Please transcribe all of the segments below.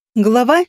Глава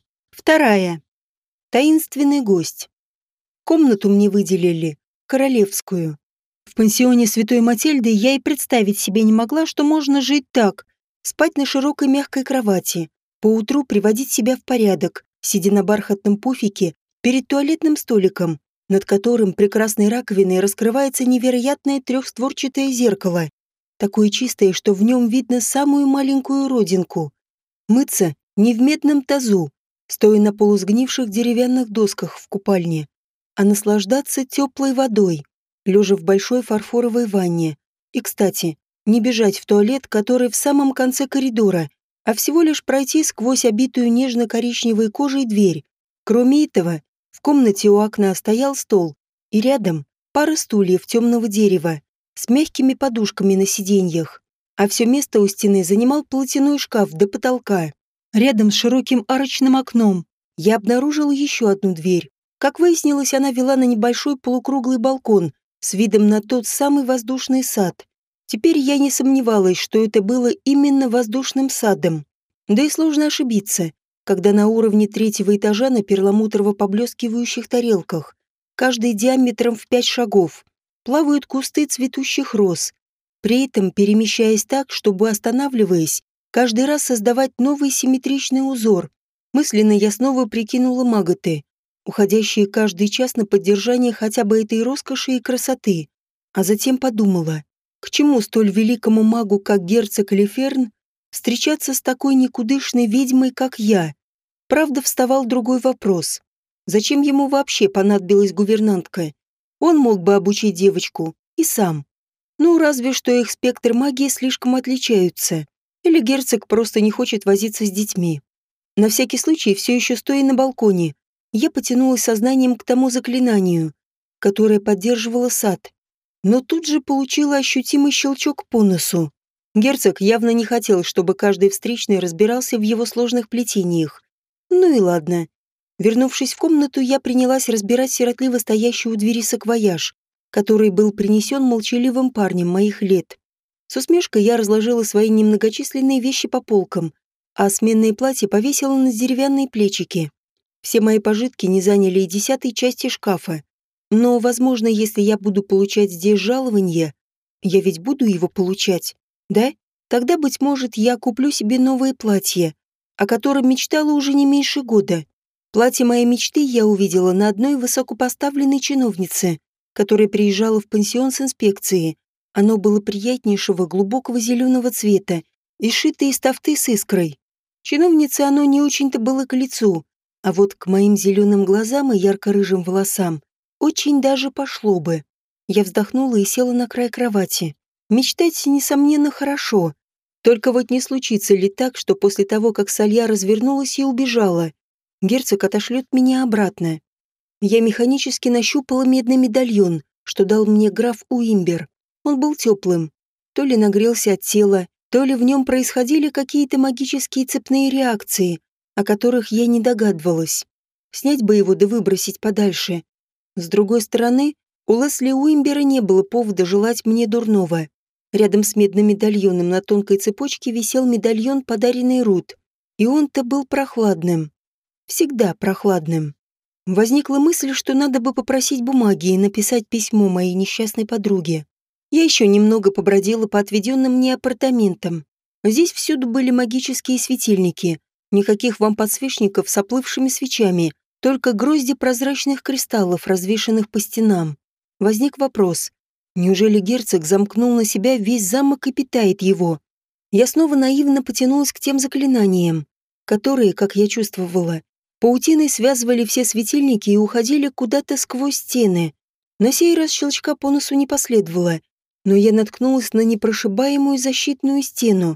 2. Таинственный гость. Комнату мне выделили, королевскую. В пансионе Святой Матильды я и представить себе не могла, что можно жить так, спать на широкой мягкой кровати, поутру приводить себя в порядок, сидя на бархатном пуфике перед туалетным столиком, над которым прекрасной раковиной раскрывается невероятное трехстворчатое зеркало, такое чистое, что в нем видно самую маленькую родинку. Мыться не в медном тазу, стоя на полусгнивших деревянных досках в купальне, а наслаждаться теплой водой, лежа в большой фарфоровой ванне. И, кстати, не бежать в туалет, который в самом конце коридора, а всего лишь пройти сквозь обитую нежно-коричневой кожей дверь. Кроме этого, в комнате у окна стоял стол, и рядом пара стульев темного дерева с мягкими подушками на сиденьях, а все место у стены занимал платяной шкаф до потолка. Рядом с широким арочным окном я обнаружила еще одну дверь. Как выяснилось, она вела на небольшой полукруглый балкон с видом на тот самый воздушный сад. Теперь я не сомневалась, что это было именно воздушным садом. Да и сложно ошибиться, когда на уровне третьего этажа на перламутрово-поблескивающих тарелках, каждый диаметром в 5 шагов, плавают кусты цветущих роз, при этом перемещаясь так, чтобы, останавливаясь, каждый раз создавать новый симметричный узор. Мысленно я снова прикинула маготы, уходящие каждый час на поддержание хотя бы этой роскоши и красоты. А затем подумала, к чему столь великому магу, как герцог Леферн, встречаться с такой никудышной ведьмой, как я? Правда, вставал другой вопрос. Зачем ему вообще понадобилась гувернантка? Он мог бы обучить девочку, и сам. Ну, разве что их спектр магии слишком отличаются. Или герцог просто не хочет возиться с детьми. На всякий случай, все еще стоя на балконе, я потянулась сознанием к тому заклинанию, которое поддерживало сад. Но тут же получила ощутимый щелчок по носу. Герцог явно не хотел, чтобы каждый встречный разбирался в его сложных плетениях. Ну и ладно. Вернувшись в комнату, я принялась разбирать сиротливо стоящий у двери саквояж, который был принесен молчаливым парнем моих лет. С усмешкой я разложила свои немногочисленные вещи по полкам, а сменное платье повесила на деревянные плечики. Все мои пожитки не заняли и 10-й части шкафа. Но, возможно, если я буду получать здесь жалование, я ведь буду его получать, да? Тогда, быть может, я куплю себе новое платье, о котором мечтала уже не меньше года. Платье моей мечты я увидела на одной высокопоставленной чиновнице, которая приезжала в пансион с инспекцией. Оно было приятнейшего глубокого зеленого цвета и сшитое из тафты с искрой. Чиновнице оно не очень-то было к лицу, а вот к моим зеленым глазам и ярко-рыжим волосам очень даже пошло бы. Я вздохнула и села на край кровати. Мечтать, несомненно, хорошо. Только вот не случится ли так, что после того, как Салья развернулась и убежала, герцог отошлет меня обратно? Я механически нащупала медный медальон, что дал мне граф Уимбер. Он был теплым. То ли нагрелся от тела, то ли в нем происходили какие-то магические цепные реакции, о которых я не догадывалась. Снять бы его да выбросить подальше. С другой стороны, у Лесли Уимбера не было повода желать мне дурного. Рядом с медным медальоном на тонкой цепочке висел медальон, подаренный Рут. И он-то был прохладным. Всегда прохладным. Возникла мысль, что надо бы попросить бумаги и написать письмо моей несчастной подруге. Я еще немного побродила по отведенным мне апартаментам. Здесь всюду были магические светильники. Никаких вам подсвечников с оплывшими свечами, только грозди прозрачных кристаллов, развешанных по стенам. Возник вопрос. Неужели герцог замкнул на себя весь замок и питает его? Я снова наивно потянулась к тем заклинаниям, которые, как я чувствовала, паутиной связывали все светильники и уходили куда-то сквозь стены. На сей раз щелчка по носу не последовало, но я наткнулась на непрошибаемую защитную стену.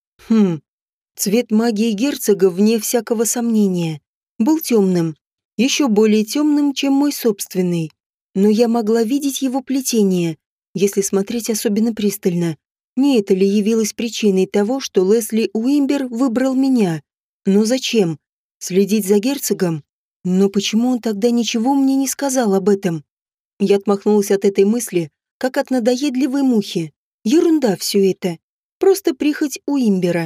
Цвет магии герцога, вне всякого сомнения, был темным, еще более темным, чем мой собственный. Но я могла видеть его плетение, если смотреть особенно пристально. Не это ли явилось причиной того, что Лесли Уимбер выбрал меня? Но зачем? Следить за герцогом? Но почему он тогда ничего мне не сказал об этом? Я отмахнулась от этой мысли, как от надоедливой мухи. Ерунда все это. Просто прихоть Уимбера.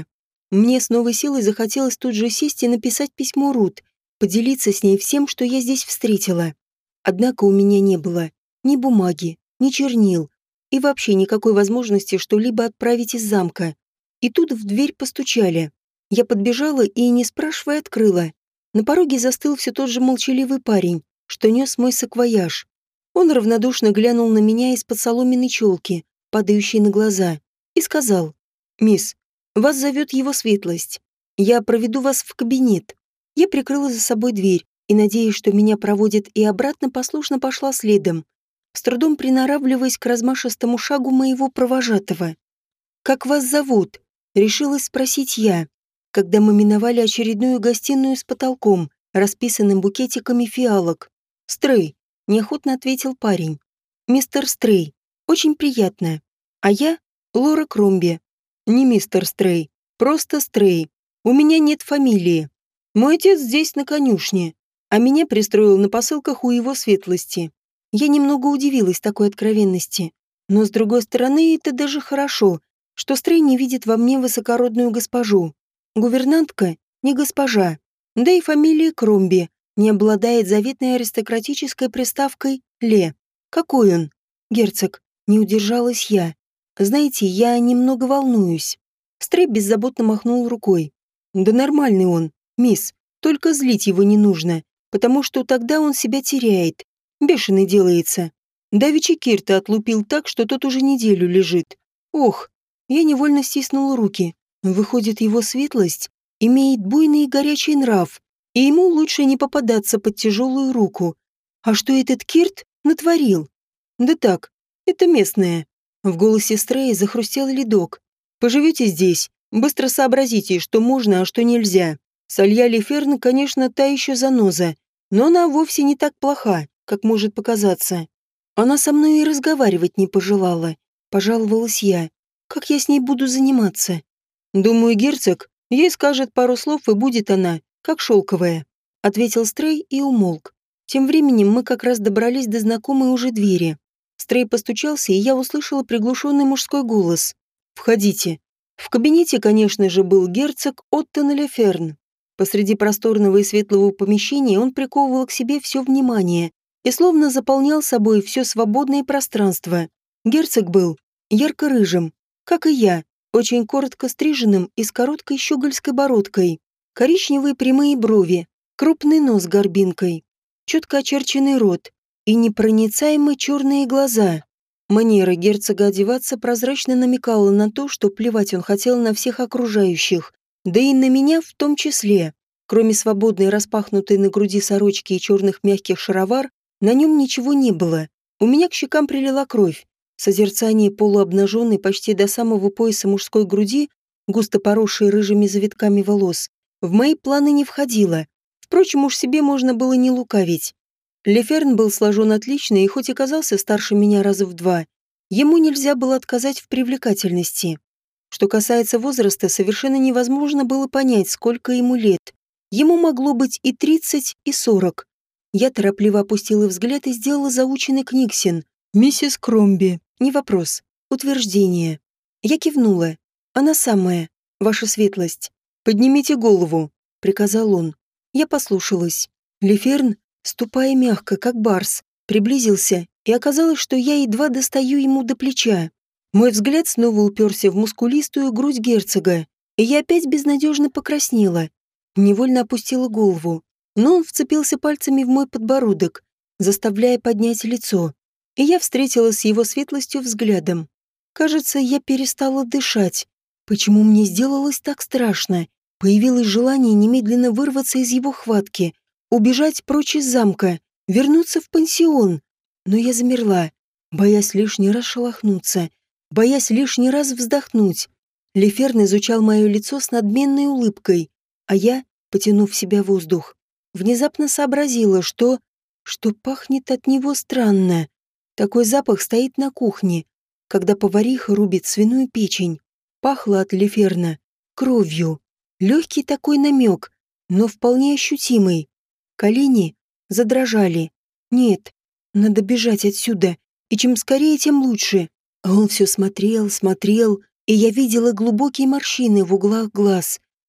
Мне с новой силой захотелось тут же сесть и написать письмо Рут, поделиться с ней всем, что я здесь встретила. Однако у меня не было ни бумаги, ни чернил и вообще никакой возможности что-либо отправить из замка. И тут в дверь постучали. Я подбежала и, не спрашивая, открыла. На пороге застыл все тот же молчаливый парень, что нес мой саквояж. Он равнодушно глянул на меня из-под соломенной челки, падающей на глаза, и сказал: «Мисс, вас зовет его светлость. Я проведу вас в кабинет». Я прикрыла за собой дверь и, надеясь, что меня проводят и обратно, послушно пошла следом, с трудом приноравливаясь к размашистому шагу моего провожатого. «Как вас зовут?» — решилась спросить я, когда мы миновали очередную гостиную с потолком, расписанным букетиками фиалок. «Стрей», — неохотно ответил парень. «Мистер Стрей. Очень приятно. А я — Лора Кромби». «Не мистер Стрей, просто Стрей. У меня нет фамилии. Мой отец здесь на конюшне, а меня пристроил на посылках у его светлости». Я немного удивилась такой откровенности, но, с другой стороны, это даже хорошо, что Стрей не видит во мне высокородную госпожу. Гувернантка не госпожа, да и фамилия Кромби не обладает заветной аристократической приставкой «ле». Какой он? Герцог. Не удержалась я. Знаете, я немного волнуюсь. Стрей беззаботно махнул рукой. Да нормальный он, мисс, только злить его не нужно, потому что тогда он себя теряет. Бешеный делается. Давичи Кирта отлупил так, что тот уже неделю лежит. Ох, я невольно стиснула руки. Выходит, его светлость имеет буйный и горячий нрав, и ему лучше не попадаться под тяжелую руку. А что этот Кирт натворил? Да так, это местное. В голосе Стрея захрустел ледок. Поживете здесь, быстро сообразите, что можно, а что нельзя. Салья Леферн, конечно, та еще заноза, но она вовсе не так плоха, как может показаться. Она со мной и разговаривать не пожелала. Пожаловалась я. Как я с ней буду заниматься? Думаю, герцог ей скажет пару слов, и будет она, как шелковая. Ответил Стрей и умолк. Тем временем мы как раз добрались до знакомой уже двери. Стрей постучался, и я услышала приглушенный мужской голос. «Входите». В кабинете, конечно же, был герцог Оттон Леферн. Посреди просторного и светлого помещения он приковывал к себе все внимание и словно заполнял собой все свободное пространство. Герцог был ярко-рыжим, как и я, очень коротко стриженным и с короткой щегольской бородкой, коричневые прямые брови, крупный нос с горбинкой, четко очерченный рот и непроницаемые черные глаза. Манера герцога одеваться прозрачно намекала на то, что плевать он хотел на всех окружающих, да и на меня в том числе. Кроме свободной распахнутой на груди сорочки и черных мягких шаровар, на нем ничего не было. У меня к щекам прилила кровь. Созерцание полуобнаженной почти до самого пояса мужской груди, густо поросшей рыжими завитками волос, в мои планы не входило. Впрочем, уж себе можно было не лукавить. Леферн был сложен отлично и хоть и казался старше меня раза в два, ему нельзя было отказать в привлекательности. Что касается возраста, совершенно невозможно было понять, сколько ему лет. Ему могло быть и 30, и 40. Я торопливо опустила взгляд и сделала заученный книгсен. «Миссис Кромби». Не вопрос. Утверждение. Я кивнула. «Она самая, ваша светлость». «Поднимите голову», — приказал он. Я послушалась. Леферн, ступая мягко, как барс, приблизился, и оказалось, что я едва достаю ему до плеча. Мой взгляд снова уперся в мускулистую грудь герцога, и я опять безнадежно покраснела. Невольно опустила голову, но он вцепился пальцами в мой подбородок, заставляя поднять лицо, и я встретилась с его светлостью взглядом. Кажется, я перестала дышать. Почему мне сделалось так страшно? Появилось желание немедленно вырваться из его хватки, убежать прочь из замка, вернуться в пансион. Но я замерла, боясь лишний раз шелохнуться, боясь лишний раз вздохнуть. Леферн изучал мое лицо с надменной улыбкой, а я, потянув в себя воздух, внезапно сообразила, что пахнет от него странно. Такой запах стоит на кухне, когда повариха рубит свиную печень. Пахло от Леферна кровью. Легкий такой намек, но вполне ощутимый. Колени задрожали. Нет, надо бежать отсюда, и чем скорее, тем лучше. А он все смотрел, смотрел, и я видела глубокие морщины в углах глаз,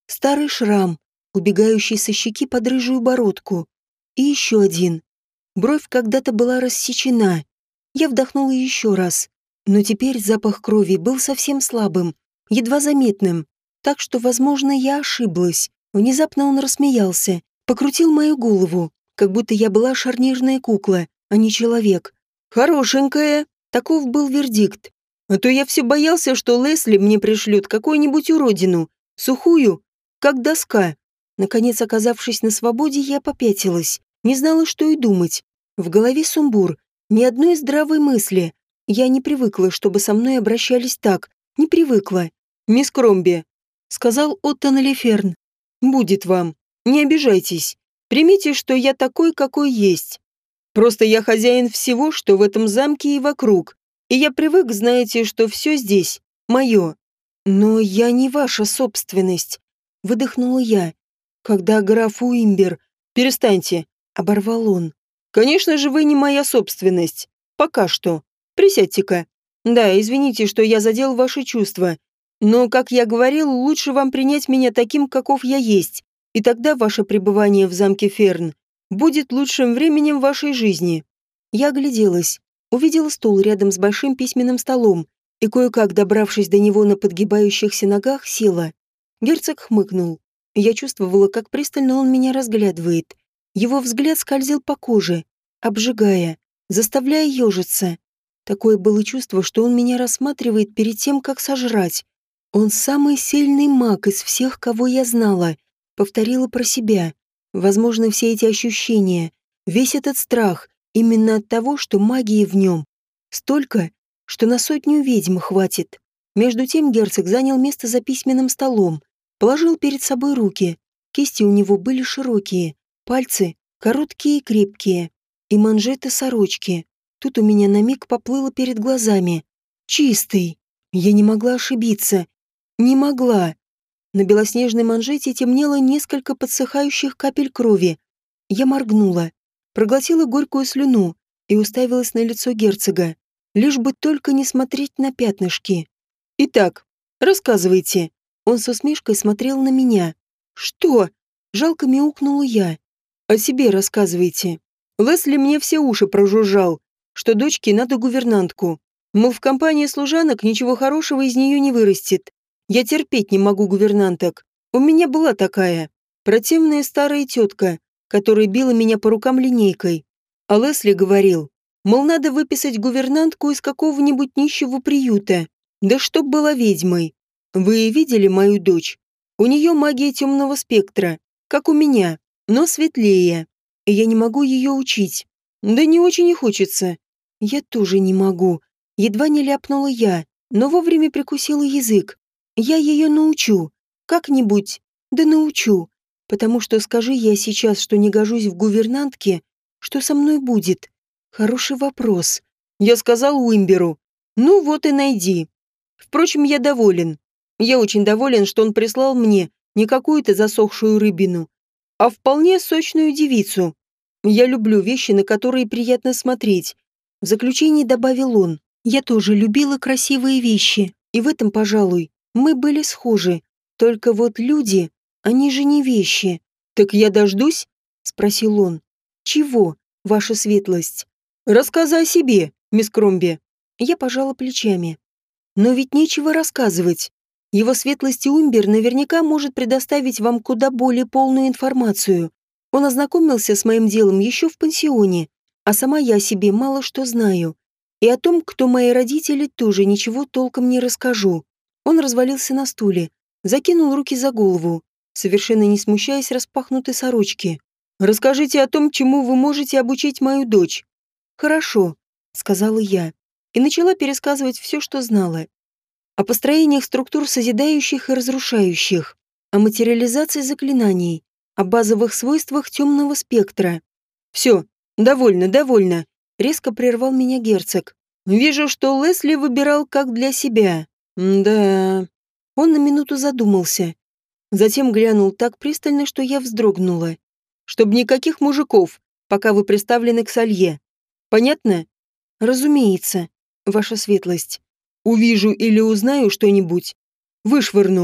Старый шрам, убегающий со щеки под рыжую бородку. И еще один. Бровь когда-то была рассечена. Я вдохнула еще раз. Но теперь запах крови был совсем слабым, едва заметным. Так что, возможно, я ошиблась. Внезапно он рассмеялся, покрутил мою голову, как будто я была шарнирная кукла, а не человек. «Хорошенькая!» — таков был вердикт. А то я все боялся, что Лесли мне пришлет какую-нибудь уродину, сухую, как доска. Наконец, оказавшись на свободе, я попятилась. Не знала, что и думать. В голове сумбур, ни одной здравой мысли. Я не привыкла, чтобы со мной обращались так. Не привыкла. «Мисс Кромби», — сказал Оттон Леферн, — «будет вам. Не обижайтесь. Примите, что я такой, какой есть. Просто я хозяин всего, что в этом замке и вокруг. И я привык, знаете, что все здесь мое. Но я не ваша собственность», — выдохнула я. Когда граф Уимбер... «Перестаньте», — оборвал он. «Конечно же, вы не моя собственность. Пока что. Присядьте-ка. Да, извините, что я задел ваши чувства. Но, как я говорил, лучше вам принять меня таким, каков я есть. И тогда ваше пребывание в замке Ферн будет лучшим временем вашей жизни». Я огляделась. Увидела стол рядом с большим письменным столом и, кое-как добравшись до него на подгибающихся ногах, села. Герцог хмыкнул. Я чувствовала, как пристально он меня разглядывает. Его взгляд скользил по коже, обжигая, заставляя ежиться. Такое было чувство, что он меня рассматривает перед тем, как сожрать. Он самый сильный маг из всех, кого я знала. Повторила про себя. Возможно, все эти ощущения, весь этот страх, именно от того, что магии в нем столько, что на 100 ведьм хватит. Между тем герцог занял место за письменным столом, положил перед собой руки. Кисти у него были широкие, пальцы короткие и крепкие, и манжеты сорочки. Тут у меня на миг поплыло перед глазами. Чистый. Я не могла ошибиться. Не могла. На белоснежной манжете темнело несколько подсыхающих капель крови. Я моргнула, проглотила горькую слюну и уставилась на лицо герцога, лишь бы только не смотреть на пятнышки. «Итак, рассказывайте». Он с усмешкой смотрел на меня. «Что?» — жалко мяукнула я. «О себе рассказывайте. Лесли мне все уши прожужжал, что дочке надо гувернантку. Мол, в компании служанок ничего хорошего из нее не вырастет. Я терпеть не могу гувернанток. У меня была такая. Противная старая тетка, которая била меня по рукам линейкой. А Лесли говорил, мол, надо выписать гувернантку из какого-нибудь нищего приюта. Да чтоб была ведьмой. Вы видели мою дочь? У нее магия темного спектра, как у меня, но светлее. И я не могу ее учить. Да не очень и хочется. Я тоже не могу. Едва не ляпнула я, но вовремя прикусила язык. Я ее научу. Как-нибудь. Да научу. Потому что скажи я сейчас, что не гожусь в гувернантке, что со мной будет? Хороший вопрос. Я сказал Уимберу. Ну вот и найди. Впрочем, я доволен. Я очень доволен, что он прислал мне не какую-то засохшую рыбину, а вполне сочную девицу. Я люблю вещи, на которые приятно смотреть. В заключение добавил он. Я тоже любила красивые вещи, и в этом, пожалуй, мы были схожи. Только вот люди, они же не вещи. Так я дождусь? Спросил он. Чего, ваша светлость? Рассказы о себе, мисс Кромби. Я пожала плечами. Но ведь нечего рассказывать. Его светлость Уимбер наверняка может предоставить вам куда более полную информацию. Он ознакомился с моим делом еще в пансионе, а сама я о себе мало что знаю. И о том, кто мои родители, тоже ничего толком не расскажу. Он развалился на стуле, закинул руки за голову, совершенно не смущаясь распахнутой сорочки. «Расскажите о том, чему вы можете обучить мою дочь». «Хорошо», — сказала я, и начала пересказывать все, что знала. О построениях структур созидающих и разрушающих, о материализации заклинаний, о базовых свойствах темного спектра. «Все, довольно, довольно», — резко прервал меня герцог. «Вижу, что Лесли выбирал как для себя. Да...» Он на минуту задумался. Затем глянул так пристально, что я вздрогнула. «Чтоб никаких мужиков, пока вы приставлены к Салье. Понятно?» «Разумеется, ваша светлость. Увижу или узнаю что-нибудь, вышвырну.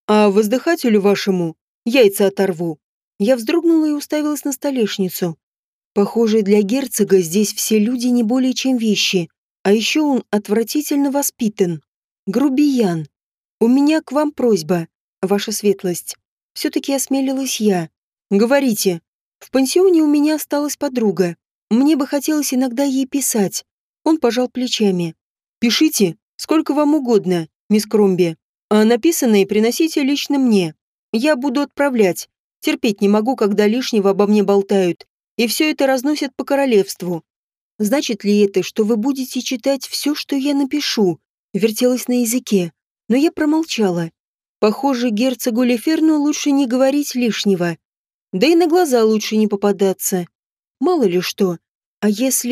А воздыхателю вашему яйца оторву». Я вздрогнула и уставилась на столешницу. Похоже, для герцога здесь все люди не более чем вещи, а еще он отвратительно воспитан. Грубиян. У меня к вам просьба, ваша светлость. Все-таки осмелилась я. Говорите. В пансионе у меня осталась подруга. Мне бы хотелось иногда ей писать. Он пожал плечами. Пишите, сколько вам угодно, мисс Кромби. А написанное приносите лично мне. Я буду отправлять. Терпеть не могу, когда лишнего обо мне болтают. И все это разносят по королевству. Значит ли это, что вы будете читать все, что я напишу? Вертелась на языке, но я промолчала. Похоже, герцогу Леферну лучше не говорить лишнего. Да и на глаза лучше не попадаться. Мало ли что. А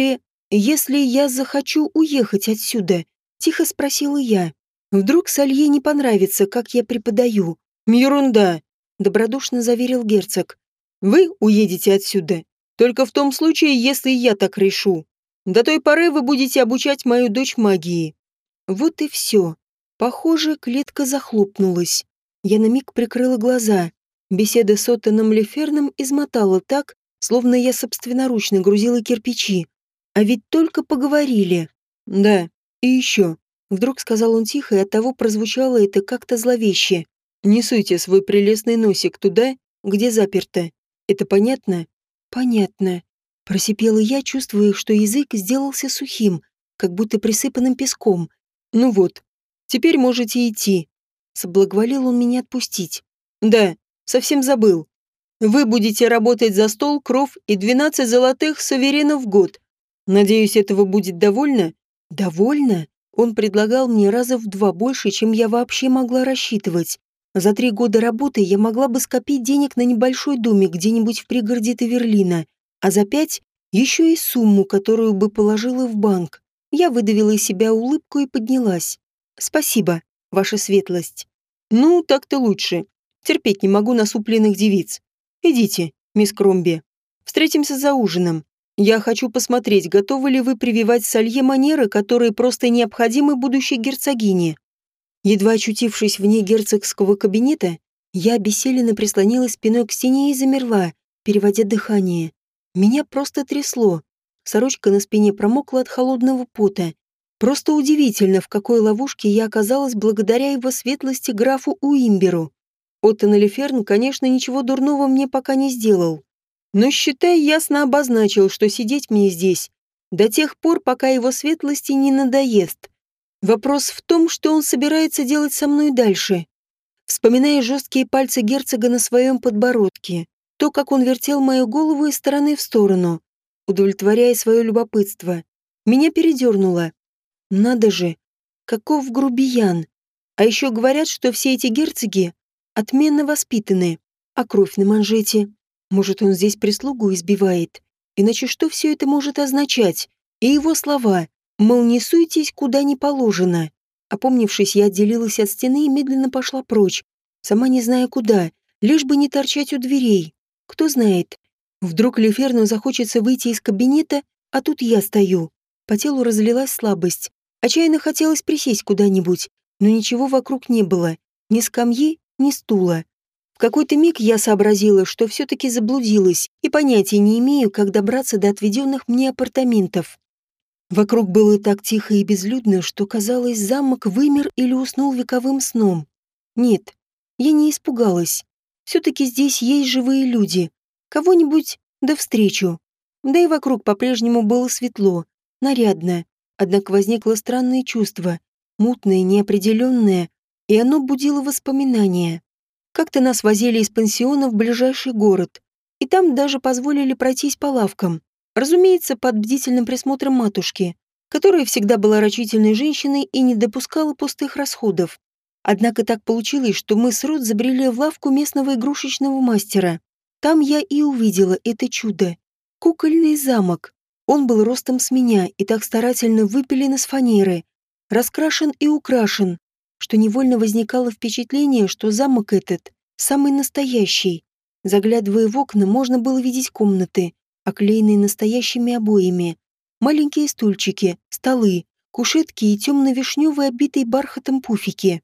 если я захочу уехать отсюда? Тихо спросила я. Вдруг Салье не понравится, как я преподаю. Ерунда, добродушно заверил герцог. Вы уедете отсюда только в том случае, если я так решу. До той поры вы будете обучать мою дочь магии. Вот и все. Похоже, клетка захлопнулась. Я на миг прикрыла глаза. Беседа с Оттоном Леферном измотала так, словно я собственноручно грузила кирпичи. А ведь только поговорили. Да, и еще. Вдруг сказал он тихо, и оттого прозвучало это как-то зловеще. Не суйте свой прелестный носик туда, где заперто. Это понятно? Понятно. Просипела я, чувствуя, что язык сделался сухим, как будто присыпанным песком. Ну вот, теперь можете идти. Соблаговолил он меня отпустить. Да, совсем забыл. Вы будете работать за стол, кров и 12 золотых суверенов в год. Надеюсь, этого будет довольно? Довольно? Он предлагал мне раза в 2 больше, чем я вообще могла рассчитывать. За 3 года работы я могла бы скопить денег на небольшой домик где-нибудь в пригороде Таверлина, а за 5 еще и сумму, которую бы положила в банк. Я выдавила из себя улыбку и поднялась. «Спасибо, ваша светлость». «Ну, так-то лучше. Терпеть не могу насупленных девиц. Идите, мисс Кромби. Встретимся за ужином. Я хочу посмотреть, готовы ли вы прививать Салье манеры, которые просто необходимы будущей герцогине». Едва очутившись вне герцогского кабинета, я обессиленно прислонилась спиной к стене и замерла, переводя дыхание. Меня просто трясло. Сорочка на спине промокла от холодного пота. Просто удивительно, в какой ловушке я оказалась благодаря его светлости графу Уимберу. Оттон Леферн, конечно, ничего дурного мне пока не сделал. Но, считай, ясно обозначил, что сидеть мне здесь до тех пор, пока его светлости не надоест. Вопрос в том, что он собирается делать со мной дальше. Вспоминая жесткие пальцы герцога на своем подбородке, то, как он вертел мою голову из стороны в сторону, удовлетворяя свое любопытство, меня передернуло. Надо же, каков грубиян. А еще говорят, что все эти герцоги отменно воспитаны. А кровь на манжете? Может, он здесь прислугу избивает? Иначе что все это может означать? И его слова, мол, не суйтесь, куда не положено. Опомнившись, я отделилась от стены и медленно пошла прочь, сама не зная куда, лишь бы не торчать у дверей. Кто знает, вдруг Леферну захочется выйти из кабинета, а тут я стою. По телу разлилась слабость. Отчаянно хотелось присесть куда-нибудь, но ничего вокруг не было. Ни скамьи, ни стула. В какой-то миг я сообразила, что все-таки заблудилась и понятия не имею, как добраться до отведенных мне апартаментов. Вокруг было так тихо и безлюдно, что, казалось, замок вымер или уснул вековым сном. Нет, я не испугалась. Все-таки здесь есть живые люди. Кого-нибудь да встречу. Да и вокруг по-прежнему было светло, нарядно. Однако возникло странное чувство, мутное, неопределенное, и оно будило воспоминания. Как-то нас возили из пансиона в ближайший город, и там даже позволили пройтись по лавкам. Разумеется, под бдительным присмотром матушки, которая всегда была рачительной женщиной и не допускала пустых расходов. Однако так получилось, что мы с Рут забрели в лавку местного игрушечного мастера. Там я и увидела это чудо. Кукольный замок. Он был ростом с меня и так старательно выпилен из фанеры, раскрашен и украшен, что невольно возникало впечатление, что замок этот самый настоящий. Заглядывая в окна, можно было видеть комнаты, оклеенные настоящими обоями, маленькие стульчики, столы, кушетки и темно-вишневые, обитые бархатом пуфики.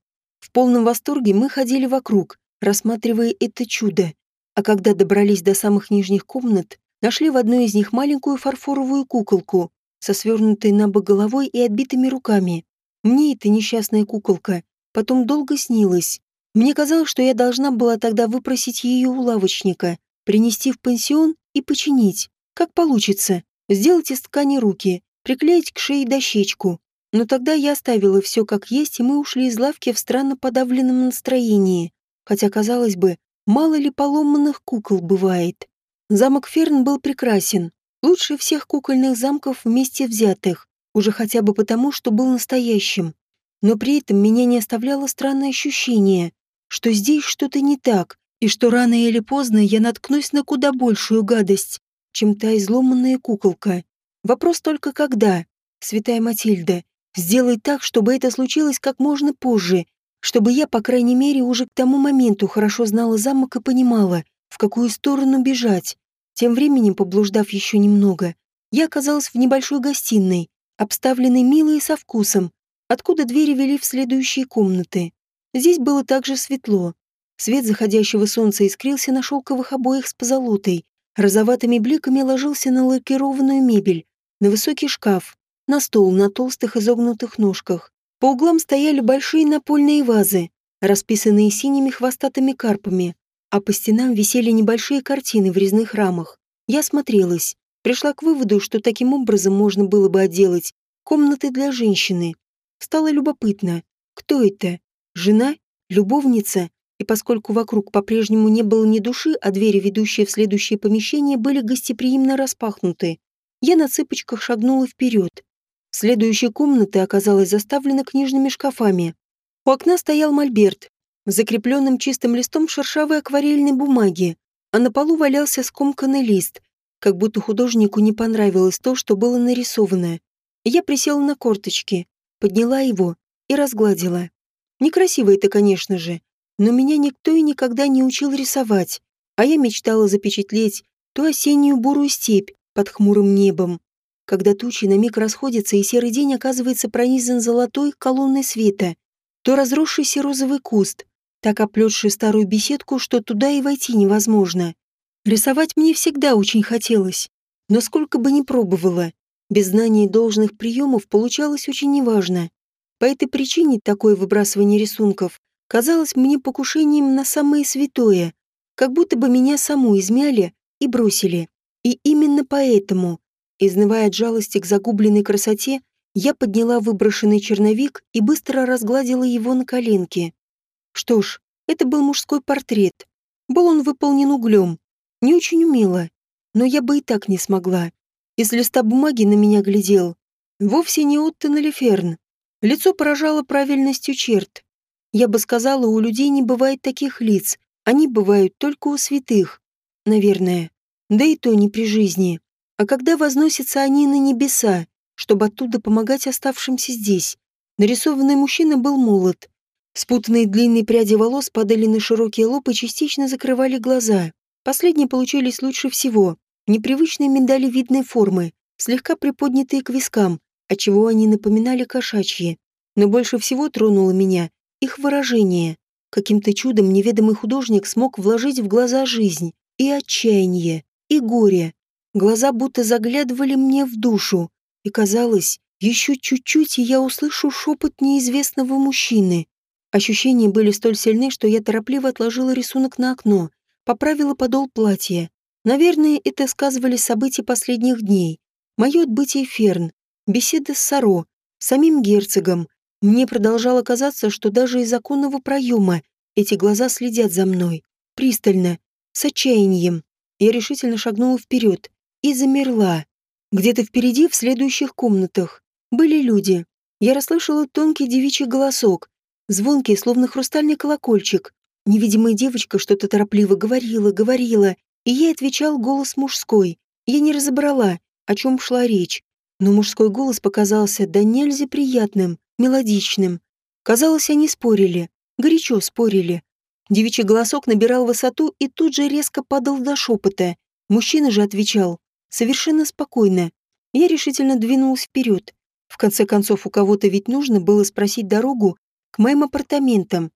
В полном восторге мы ходили вокруг, рассматривая это чудо. А когда добрались до самых нижних комнат, нашли в одной из них маленькую фарфоровую куколку со свернутой на бок головой и отбитыми руками. Мне эта несчастная куколка потом долго снилась. Мне казалось, что я должна была тогда выпросить ее у лавочника, принести в пансион и починить. Как получится. Сделать из ткани руки, приклеить к шее дощечку. Но тогда я оставила все как есть, и мы ушли из лавки в странно подавленном настроении. Хотя, казалось бы, мало ли поломанных кукол бывает. Замок Ферн был прекрасен. Лучше всех кукольных замков вместе взятых. Уже хотя бы потому, что был настоящим. Но при этом меня не оставляло странное ощущение, что здесь что-то не так, и что рано или поздно я наткнусь на куда большую гадость, чем та изломанная куколка. Вопрос только когда. Святая Матильда, сделай так, чтобы это случилось как можно позже, чтобы я, по крайней мере, уже к тому моменту хорошо знала замок и понимала, в какую сторону бежать. Тем временем, поблуждав еще немного, я оказалась в небольшой гостиной, обставленной мило и со вкусом, откуда двери вели в следующие комнаты. Здесь было также светло. Свет заходящего солнца искрился на шелковых обоях с позолотой, розоватыми бликами ложился на лакированную мебель, на высокий шкаф, на стол на толстых изогнутых ножках. По углам стояли большие напольные вазы, расписанные синими хвостатыми карпами, а по стенам висели небольшие картины в резных рамах. Я смотрелась, пришла к выводу, что таким образом можно было бы отделать комнаты для женщины. Стало любопытно, кто это? Жена? Любовница? И поскольку вокруг по-прежнему не было ни души, а двери, ведущие в следующее помещение, были гостеприимно распахнуты, я на цыпочках шагнула вперед. Следующая комната оказалась заставлена книжными шкафами. У окна стоял мольберт, закрепленным чистым листом шершавой акварельной бумаги, а на полу валялся скомканный лист, как будто художнику не понравилось то, что было нарисовано. Я присела на корточки, подняла его и разгладила. Некрасиво это, конечно же, но меня никто и никогда не учил рисовать, а я мечтала запечатлеть ту осеннюю бурую степь под хмурым небом, когда тучи на миг расходятся и серый день оказывается пронизан золотой колонной света, то разросшийся розовый куст, так оплетший старую беседку, что туда и войти невозможно. Рисовать мне всегда очень хотелось, но сколько бы ни пробовала, без знания должных приемов получалось очень неважно. По этой причине такое выбрасывание рисунков казалось мне покушением на самое святое, как будто бы меня саму измяли и бросили. И именно поэтому, изнывая от жалости к загубленной красоте, я подняла выброшенный черновик и быстро разгладила его на коленке. Что ж, это был мужской портрет. Был он выполнен углем. Не очень умело, но я бы и так не смогла. Из листа бумаги на меня глядел вовсе не Оттон или Ферн. Лицо поражало правильностью черт. Я бы сказала, у людей не бывает таких лиц, они бывают только у святых. Наверное. Да и то не при жизни. А когда возносятся они на небеса, чтобы оттуда помогать оставшимся здесь. Нарисованный мужчина был молод. Спутанные длинные пряди волос падали на широкий лоб и частично закрывали глаза. Последние получились лучше всего. Непривычные миндалевидной формы, слегка приподнятые к вискам, отчего они напоминали кошачьи. Но больше всего тронуло меня их выражение. Каким-то чудом неведомый художник смог вложить в глаза жизнь, и отчаяние, и горе. Глаза будто заглядывали мне в душу, и казалось, еще чуть-чуть, и я услышу шепот неизвестного мужчины. Ощущения были столь сильны, что я торопливо отложила рисунок на окно, поправила подол платья. Наверное, это сказывались события последних дней. Мое отбытие в Ферн, беседа с Саро, самим герцогом. Мне продолжало казаться, что даже из оконного проема эти глаза следят за мной. Пристально, с отчаянием. Я решительно шагнула вперед и замерла. Где-то впереди, в следующих комнатах, были люди. Я расслышала тонкий девичий голосок, звонкий, словно хрустальный колокольчик. Невидимая девочка что-то торопливо говорила, и ей отвечал голос мужской. Я не разобрала, о чем шла речь, но мужской голос показался да нельзя приятным, мелодичным. Казалось, они спорили, горячо спорили. Девичий голосок набирал высоту и тут же резко падал до шепота. Мужчина же отвечал совершенно спокойно. Я решительно двинулась вперед. В конце концов, у кого-то ведь нужно было спросить дорогу к моим апартаментам.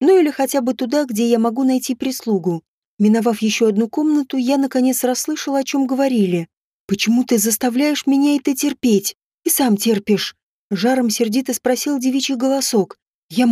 Ну или хотя бы туда, где я могу найти прислугу. Миновав еще одну комнату, я наконец расслышала, о чем говорили. «Почему ты заставляешь меня это терпеть? И сам терпишь?» Жаром сердито спросил девичий голосок. «Я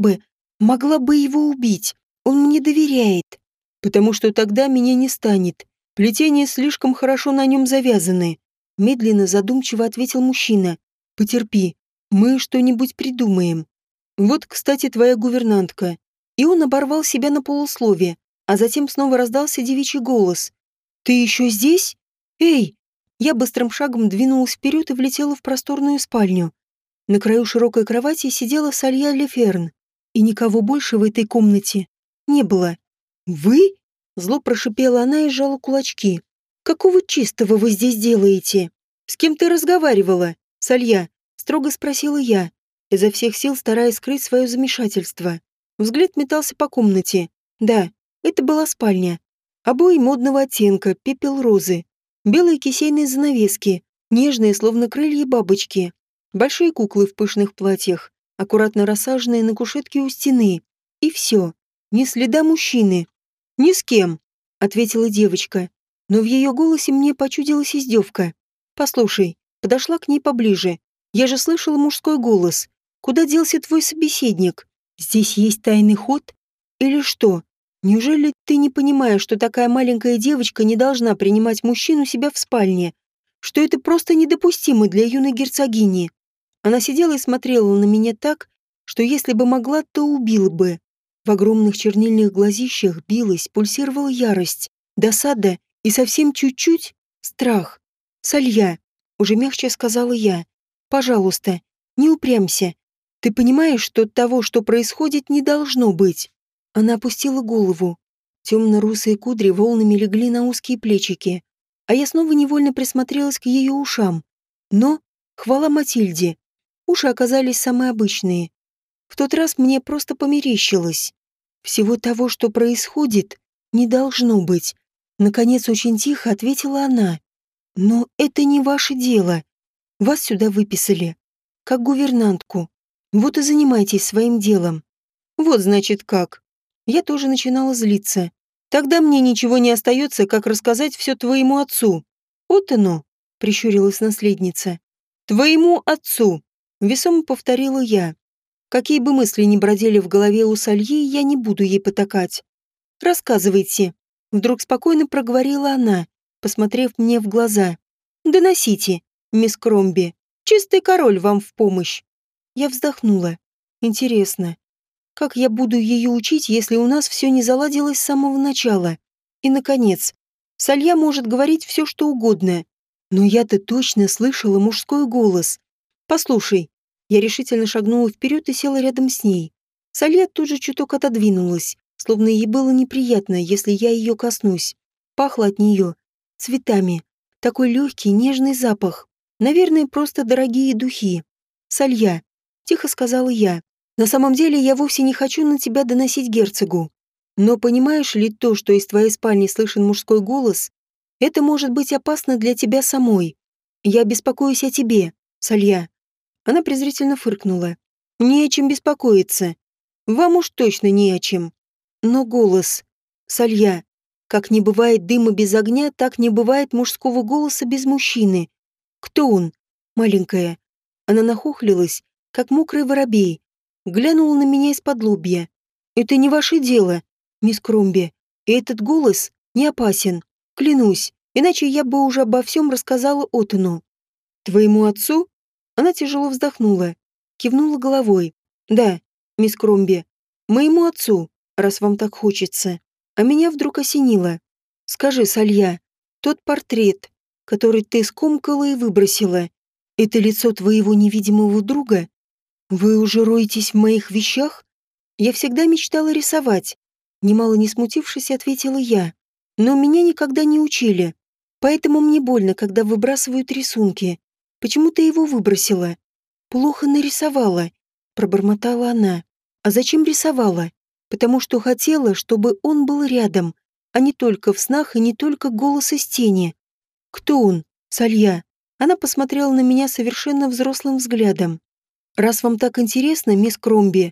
могла бы его убить. Он мне доверяет. Потому что тогда меня не станет. Плетения слишком хорошо на нем завязаны». Медленно, задумчиво ответил мужчина. «Потерпи, мы что-нибудь придумаем. Вот, кстати, твоя гувернантка». И он оборвал себя на полуслове, а затем снова раздался девичий голос. «Ты еще здесь? Эй!» Я быстрым шагом двинулась вперед и влетела в просторную спальню. На краю широкой кровати сидела Салья Леферн, и никого больше в этой комнате не было. «Вы?» — зло прошипела она и сжала кулачки. «Какого чистого вы здесь делаете? С кем ты разговаривала, Салья?» — строго спросила я, изо всех сил стараясь скрыть свое замешательство. Взгляд метался по комнате. Да, это была спальня. Обои модного оттенка, пепел розы, белые кисейные занавески, нежные, словно крылья бабочки, большие куклы в пышных платьях, аккуратно рассаженные на кушетке у стены. И все. Ни следа мужчины. «Ни с кем», — ответила девочка. Но в ее голосе мне почудилась издевка. «Послушай», — подошла к ней поближе. «Я же слышала мужской голос. Куда делся твой собеседник? Здесь есть тайный ход? Или что? Неужели ты не понимаешь, что такая маленькая девочка не должна принимать мужчину себя в спальне? Что это просто недопустимо для юной герцогини?» Она сидела и смотрела на меня так, что если бы могла, то убила бы. В огромных чернильных глазищах билась, пульсировала ярость, досада и совсем чуть-чуть страх. «Салья», — уже мягче сказала я, — «пожалуйста, не упрямься. Ты понимаешь, что того, что происходит, не должно быть?» Она опустила голову. Темно-русые кудри волнами легли на узкие плечики, а я снова невольно присмотрелась к ее ушам. Но, хвала Матильде, уши оказались самые обычные. В тот раз мне просто померещилось. Всего того, что происходит, не должно быть. Наконец, очень тихо ответила она. Но это не ваше дело. Вас сюда выписали. Как гувернантку. Вот и занимайтесь своим делом. Вот значит как. Я тоже начинала злиться. Тогда мне ничего не остается, как рассказать все твоему отцу. Вот оно, прищурилась наследница. Твоему отцу. Весомо повторила я. Какие бы мысли ни бродили в голове у Сальи, я не буду ей потакать. «Рассказывайте», — вдруг спокойно проговорила она, посмотрев мне в глаза. «Доносите, мисс Кромби. Чистый король вам в помощь». Я вздохнула. «Интересно, как я буду ее учить, если у нас все не заладилось с самого начала? И, наконец, Салья может говорить все, что угодно. Но я-то точно слышала мужской голос. Послушай». Я решительно шагнула вперед и села рядом с ней. Салья тут же чуток отодвинулась, словно ей было неприятно, если я ее коснусь. Пахло от нее цветами. Такой легкий, нежный запах. Наверное, просто дорогие духи. «Салья», — тихо сказала я, — «на самом деле я вовсе не хочу на тебя доносить герцогу. Но понимаешь ли то, что из твоей спальни слышен мужской голос? Это может быть опасно для тебя самой. Я беспокоюсь о тебе, Салья». Она презрительно фыркнула. «Не о чем беспокоиться. Вам уж точно не о чем. Но голос. Салья. Как не бывает дыма без огня, так не бывает мужского голоса без мужчины. Кто он? Маленькая». Она нахохлилась, как мокрый воробей. Глянула на меня из-под лобья. «Это не ваше дело, мисс Кромби. И этот голос не опасен. Клянусь, иначе я бы уже обо всем рассказала Оттону». «Твоему отцу?» Она тяжело вздохнула, кивнула головой. «Да, мисс Кромби, моему отцу, раз вам так хочется». А меня вдруг осенило. «Скажи, Салья, тот портрет, который ты скомкала и выбросила, это лицо твоего невидимого друга? Вы уже роетесь в моих вещах? Я всегда мечтала рисовать». Немало не смутившись, ответила я. «Но меня никогда не учили, поэтому мне больно, когда выбрасывают рисунки. Почему ты его выбросила?» «Плохо нарисовала», — пробормотала она. «А зачем рисовала? Потому что хотела, чтобы он был рядом, а не только в снах и не только голос из тени». «Кто он, Салья?» Она посмотрела на меня совершенно взрослым взглядом. «Раз вам так интересно, мисс Кромби,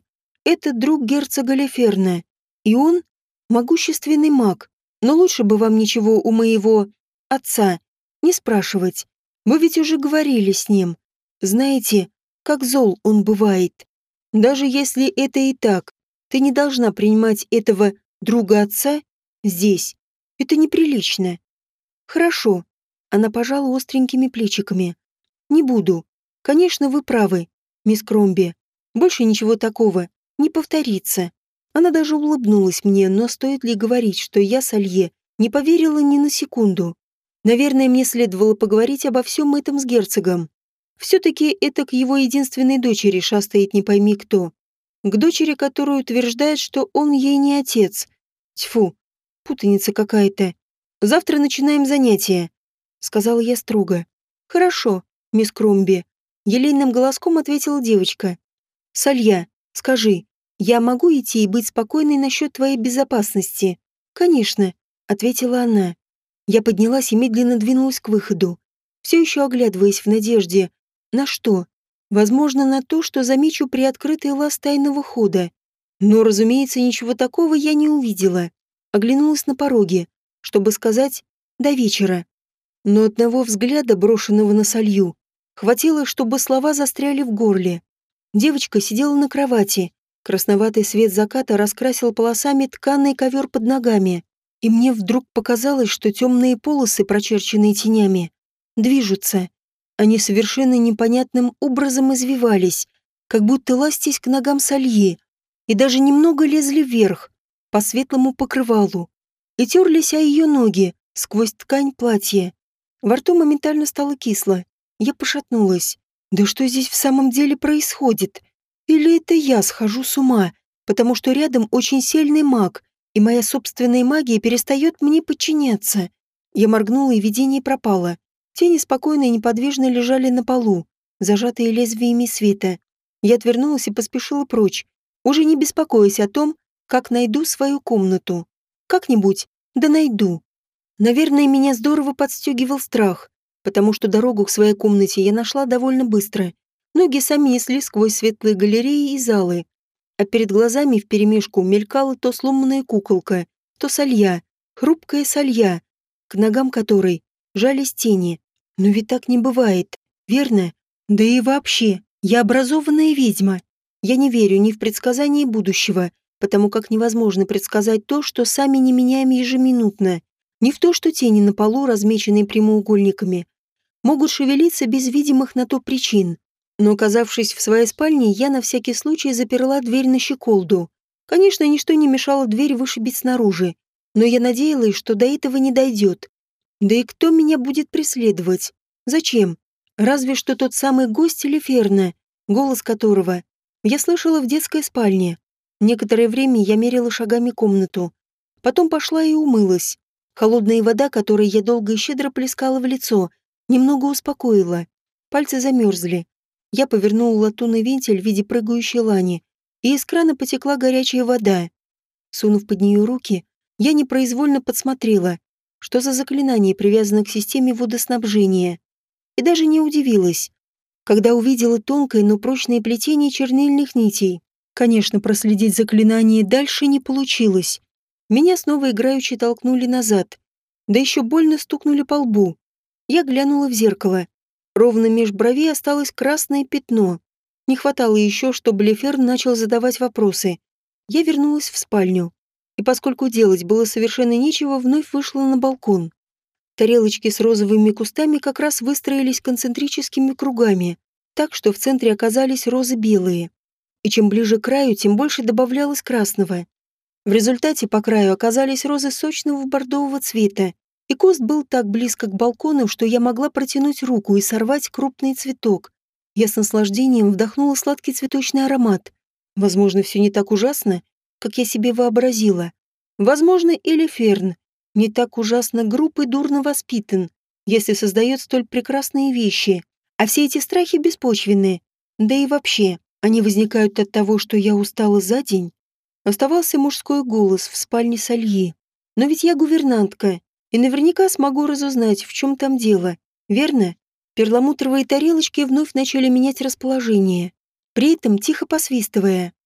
Это друг герцога Леферна, и он могущественный маг, но лучше бы вам ничего у моего отца не спрашивать. Вы ведь уже говорили с ним. Знаете, как зол он бывает. Даже если это и так, ты не должна принимать этого друга отца здесь. Это неприлично. Хорошо. Она пожала остренькими плечиками. Не буду. Конечно, вы правы, мисс Кромби. Больше ничего такого не повторится. Она даже улыбнулась мне, но стоит ли говорить, что я с Алье не поверила ни на секунду. Наверное, мне следовало поговорить обо всем этом с герцогом. Все-таки это к его единственной дочери шастает не пойми кто. К дочери, которая утверждает, что он ей не отец. Тьфу, путаница какая-то. Завтра начинаем занятия, сказала я строго. Хорошо, мисс Кромби. Елейным голоском ответила девочка. Салья, скажи, я могу идти и быть спокойной насчет твоей безопасности? Конечно, ответила она. Я поднялась и медленно двинулась к выходу, все еще оглядываясь в надежде. На что? Возможно, на то, что замечу приоткрытый лаз тайного хода. Но, разумеется, ничего такого я не увидела. Оглянулась на пороге, чтобы сказать «до вечера». Но одного взгляда, брошенного на Солью, хватило, чтобы слова застряли в горле. Девочка сидела на кровати. Красноватый свет заката раскрасил полосами тканый ковер под ногами. И мне вдруг показалось, что темные полосы, прочерченные тенями, движутся. Они совершенно непонятным образом извивались, как будто ластясь к ногам Сальи, и даже немного лезли вверх, по светлому покрывалу, и терлись о ее ноги сквозь ткань платья. Во рту моментально стало кисло. Я пошатнулась. Да что здесь в самом деле происходит? Или это я схожу с ума, потому что рядом очень сильный маг, и моя собственная магия перестает мне подчиняться? Я моргнула, и видение пропало. Тени спокойно и неподвижно лежали на полу, зажатые лезвиями света. Я отвернулась и поспешила прочь, уже не беспокоясь о том, как найду свою комнату. Как-нибудь, да найду. Наверное, меня здорово подстегивал страх, потому что дорогу к своей комнате я нашла довольно быстро. Ноги сами несли сквозь светлые галереи и залы, а перед глазами вперемешку мелькала то сломанная куколка, то Салья, хрупкая Салья, к ногам которой жались тени. Но ведь так не бывает, верно? Да и вообще, я образованная ведьма. Я не верю ни в предсказания будущего, потому как невозможно предсказать то, что сами не меняем ежеминутно, ни в то, что тени на полу, размеченные прямоугольниками, могут шевелиться без видимых на то причин. Но, оказавшись в своей спальне, я на всякий случай заперла дверь на щеколду. Конечно, ничто не мешало дверь вышибить снаружи, но я надеялась, что до этого не дойдет. Да и кто меня будет преследовать? Зачем? Разве что тот самый гость Леферна, голос которого я слышала в детской спальне. Некоторое время я мерила шагами комнату. Потом пошла и умылась. Холодная вода, которой я долго и щедро плескала в лицо, немного успокоила. Пальцы замерзли. Я повернула латунный вентиль в виде прыгающей лани, и из крана потекла горячая вода. Сунув под нее руки, я непроизвольно подсмотрела, что за заклинание привязано к системе водоснабжения. И даже не удивилась, когда увидела тонкое, но прочное плетение чернильных нитей. Конечно, проследить заклинание дальше не получилось. Меня снова играючи толкнули назад, да еще больно стукнули по лбу. Я глянула в зеркало. Ровно меж бровей осталось красное пятно. Не хватало еще, чтобы Леферн начал задавать вопросы. Я вернулась в спальню. И поскольку делать было совершенно нечего, вновь вышла на балкон. Тарелочки с розовыми кустами как раз выстроились концентрическими кругами, так что в центре оказались розы белые. И чем ближе к краю, тем больше добавлялось красного. В результате по краю оказались розы сочного бордового цвета, и куст был так близко к балкону, что я могла протянуть руку и сорвать крупный цветок. Я с наслаждением вдохнула сладкий цветочный аромат. Возможно, все не так ужасно, как я себе вообразила. Возможно, и Леферн не так ужасно груб и дурно воспитан, если создает столь прекрасные вещи. А все эти страхи беспочвенные. Да и вообще, они возникают от того, что я устала за день. Оставался мужской голос в спальне Сальи. Но ведь я гувернантка, и наверняка смогу разузнать, в чем там дело. Верно? Перламутровые тарелочки вновь начали менять расположение, при этом тихо посвистывая.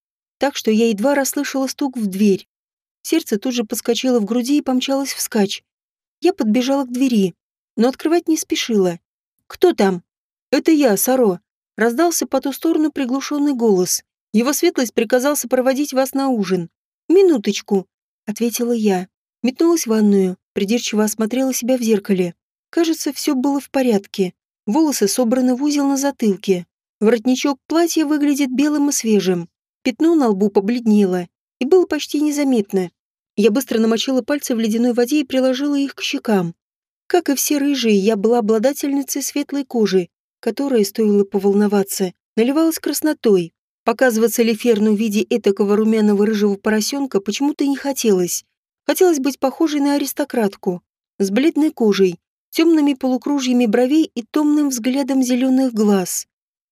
так что я едва расслышала стук в дверь. Сердце тут же подскочило в груди и помчалось вскачь. Я подбежала к двери, но открывать не спешила. «Кто там?» «Это я, Саро», — раздался по ту сторону приглушенный голос. «Его светлость приказал сопроводить вас на ужин». «Минуточку», — ответила я. Метнулась в ванную, придирчиво осмотрела себя в зеркале. Кажется, все было в порядке. Волосы собраны в узел на затылке. Воротничок платья выглядит белым и свежим. Пятно на лбу побледнело и было почти незаметно. Я быстро намочила пальцы в ледяной воде и приложила их к щекам. Как и все рыжие, я была обладательницей светлой кожи, которая, стоило поволноваться, наливалась краснотой. Показываться Леферну в виде этакого румяного рыжего поросенка почему-то не хотелось. Хотелось быть похожей на аристократку, с бледной кожей, темными полукружьями бровей и томным взглядом зеленых глаз.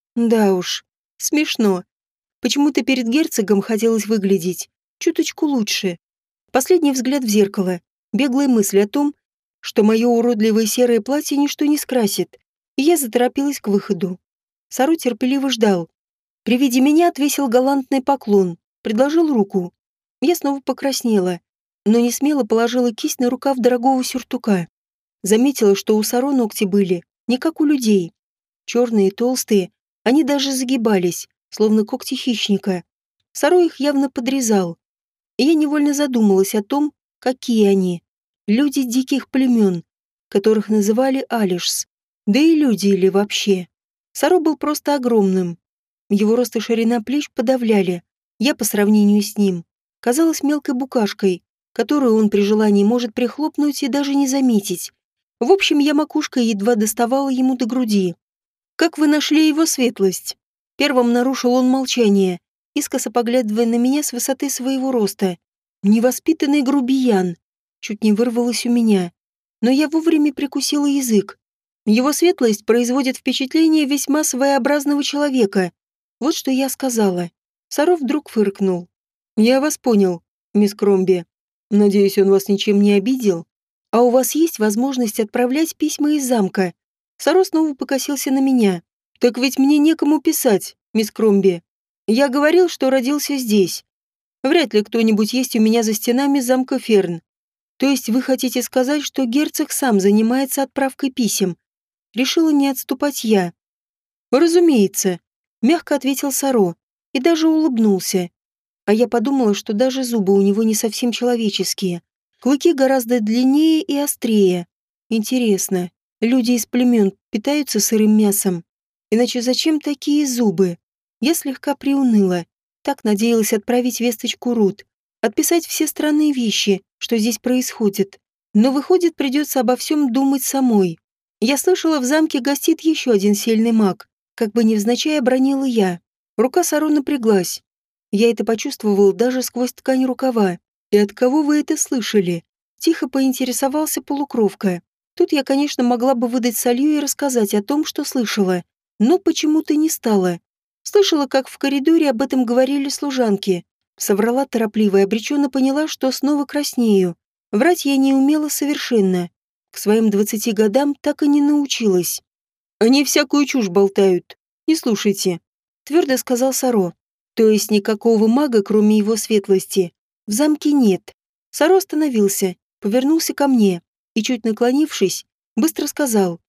Да уж, смешно. Почему-то перед герцогом хотелось выглядеть чуточку лучше. Последний взгляд в зеркало, беглая мысль о том, что мое уродливое серое платье ничто не скрасит, и я заторопилась к выходу. Саро терпеливо ждал. При виде меня отвесил галантный поклон, предложил руку. Я снова покраснела, но не смело положила кисть на рукав дорогого сюртука. Заметила, что у Саро ногти были не как у людей. Черные, толстые, они даже загибались, словно когти хищника. Саро их явно подрезал. И я невольно задумалась о том, какие они. Люди диких племен, которых называли Алишс. Да и люди ли вообще. Саро был просто огромным. Его рост и ширина плеч подавляли. Я по сравнению с ним казалась мелкой букашкой, которую он при желании может прихлопнуть и даже не заметить. В общем, я макушкой едва доставала ему до груди. «Как вы нашли его светлость?» Первым нарушил он молчание, искоса поглядывая на меня с высоты своего роста. Невоспитанный грубиян. Чуть не вырвалось у меня. Но я вовремя прикусила язык. Его светлость производит впечатление весьма своеобразного человека. Вот что я сказала. Саров вдруг фыркнул. «Я вас понял, мисс Кромби. Надеюсь, он вас ничем не обидел? А у вас есть возможность отправлять письма из замка?» Саро снова покосился на меня. «Так ведь мне некому писать, мисс Кромби. Я говорил, что родился здесь. Вряд ли кто-нибудь есть у меня за стенами замка Ферн. То есть вы хотите сказать, что герцог сам занимается отправкой писем?» Решила не отступать я. «Разумеется», — мягко ответил Саро и даже улыбнулся. А я подумала, что даже зубы у него не совсем человеческие. Клыки гораздо длиннее и острее. Интересно, люди из племен питаются сырым мясом? Иначе зачем такие зубы? Я слегка приуныла. Так надеялась отправить весточку Рут. Отписать все странные вещи, что здесь происходит. Но выходит, придется обо всем думать самой. Я слышала, в замке гостит еще один сильный маг. Как бы невзначай обронила я. Рука Саро напряглась. Я это почувствовал даже сквозь ткань рукава. «И от кого вы это слышали?» Тихо поинтересовался полукровка. Тут я, конечно, могла бы выдать солью и рассказать о том, что слышала. Но почему-то не стала. Слышала, как в коридоре об этом говорили служанки. Соврала торопливо и обреченно поняла, что снова краснею. Врать я не умела совершенно. К своим 20 годам так и не научилась. «Они всякую чушь болтают. Не слушайте», — твердо сказал Саро. «То есть никакого мага, кроме его светлости, в замке нет». Саро остановился, повернулся ко мне и, чуть наклонившись, быстро сказал.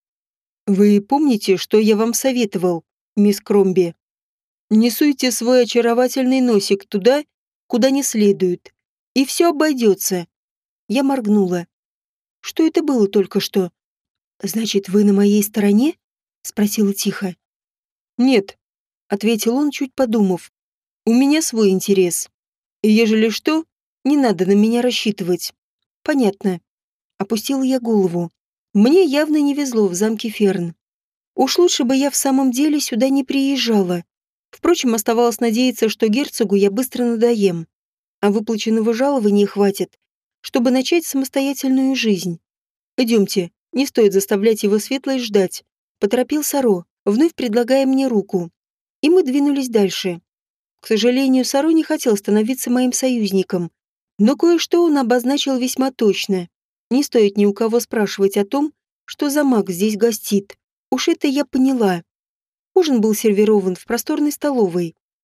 «Вы помните, что я вам советовал, мисс Кромби? Не суйте свой очаровательный носик туда, куда не следует, и все обойдется». Я моргнула. «Что это было только что?» «Значит, вы на моей стороне?» — спросила тихо. «Нет», — ответил он, чуть подумав. «У меня свой интерес. И ежели что, не надо на меня рассчитывать». «Понятно». Опустила я голову. Мне явно не везло в замке Ферн. Уж лучше бы я в самом деле сюда не приезжала. Впрочем, оставалось надеяться, что герцогу я быстро надоем, а выплаченного жалования хватит, чтобы начать самостоятельную жизнь. «Идемте, не стоит заставлять его светлость ждать», — поторопил Саро, вновь предлагая мне руку. И мы двинулись дальше. К сожалению, Саро не хотел становиться моим союзником, но кое-что он обозначил весьма точно. Не стоит ни у кого спрашивать о том, что за маг здесь гостит. Уж это я поняла. Ужин был сервирован в просторной столовой.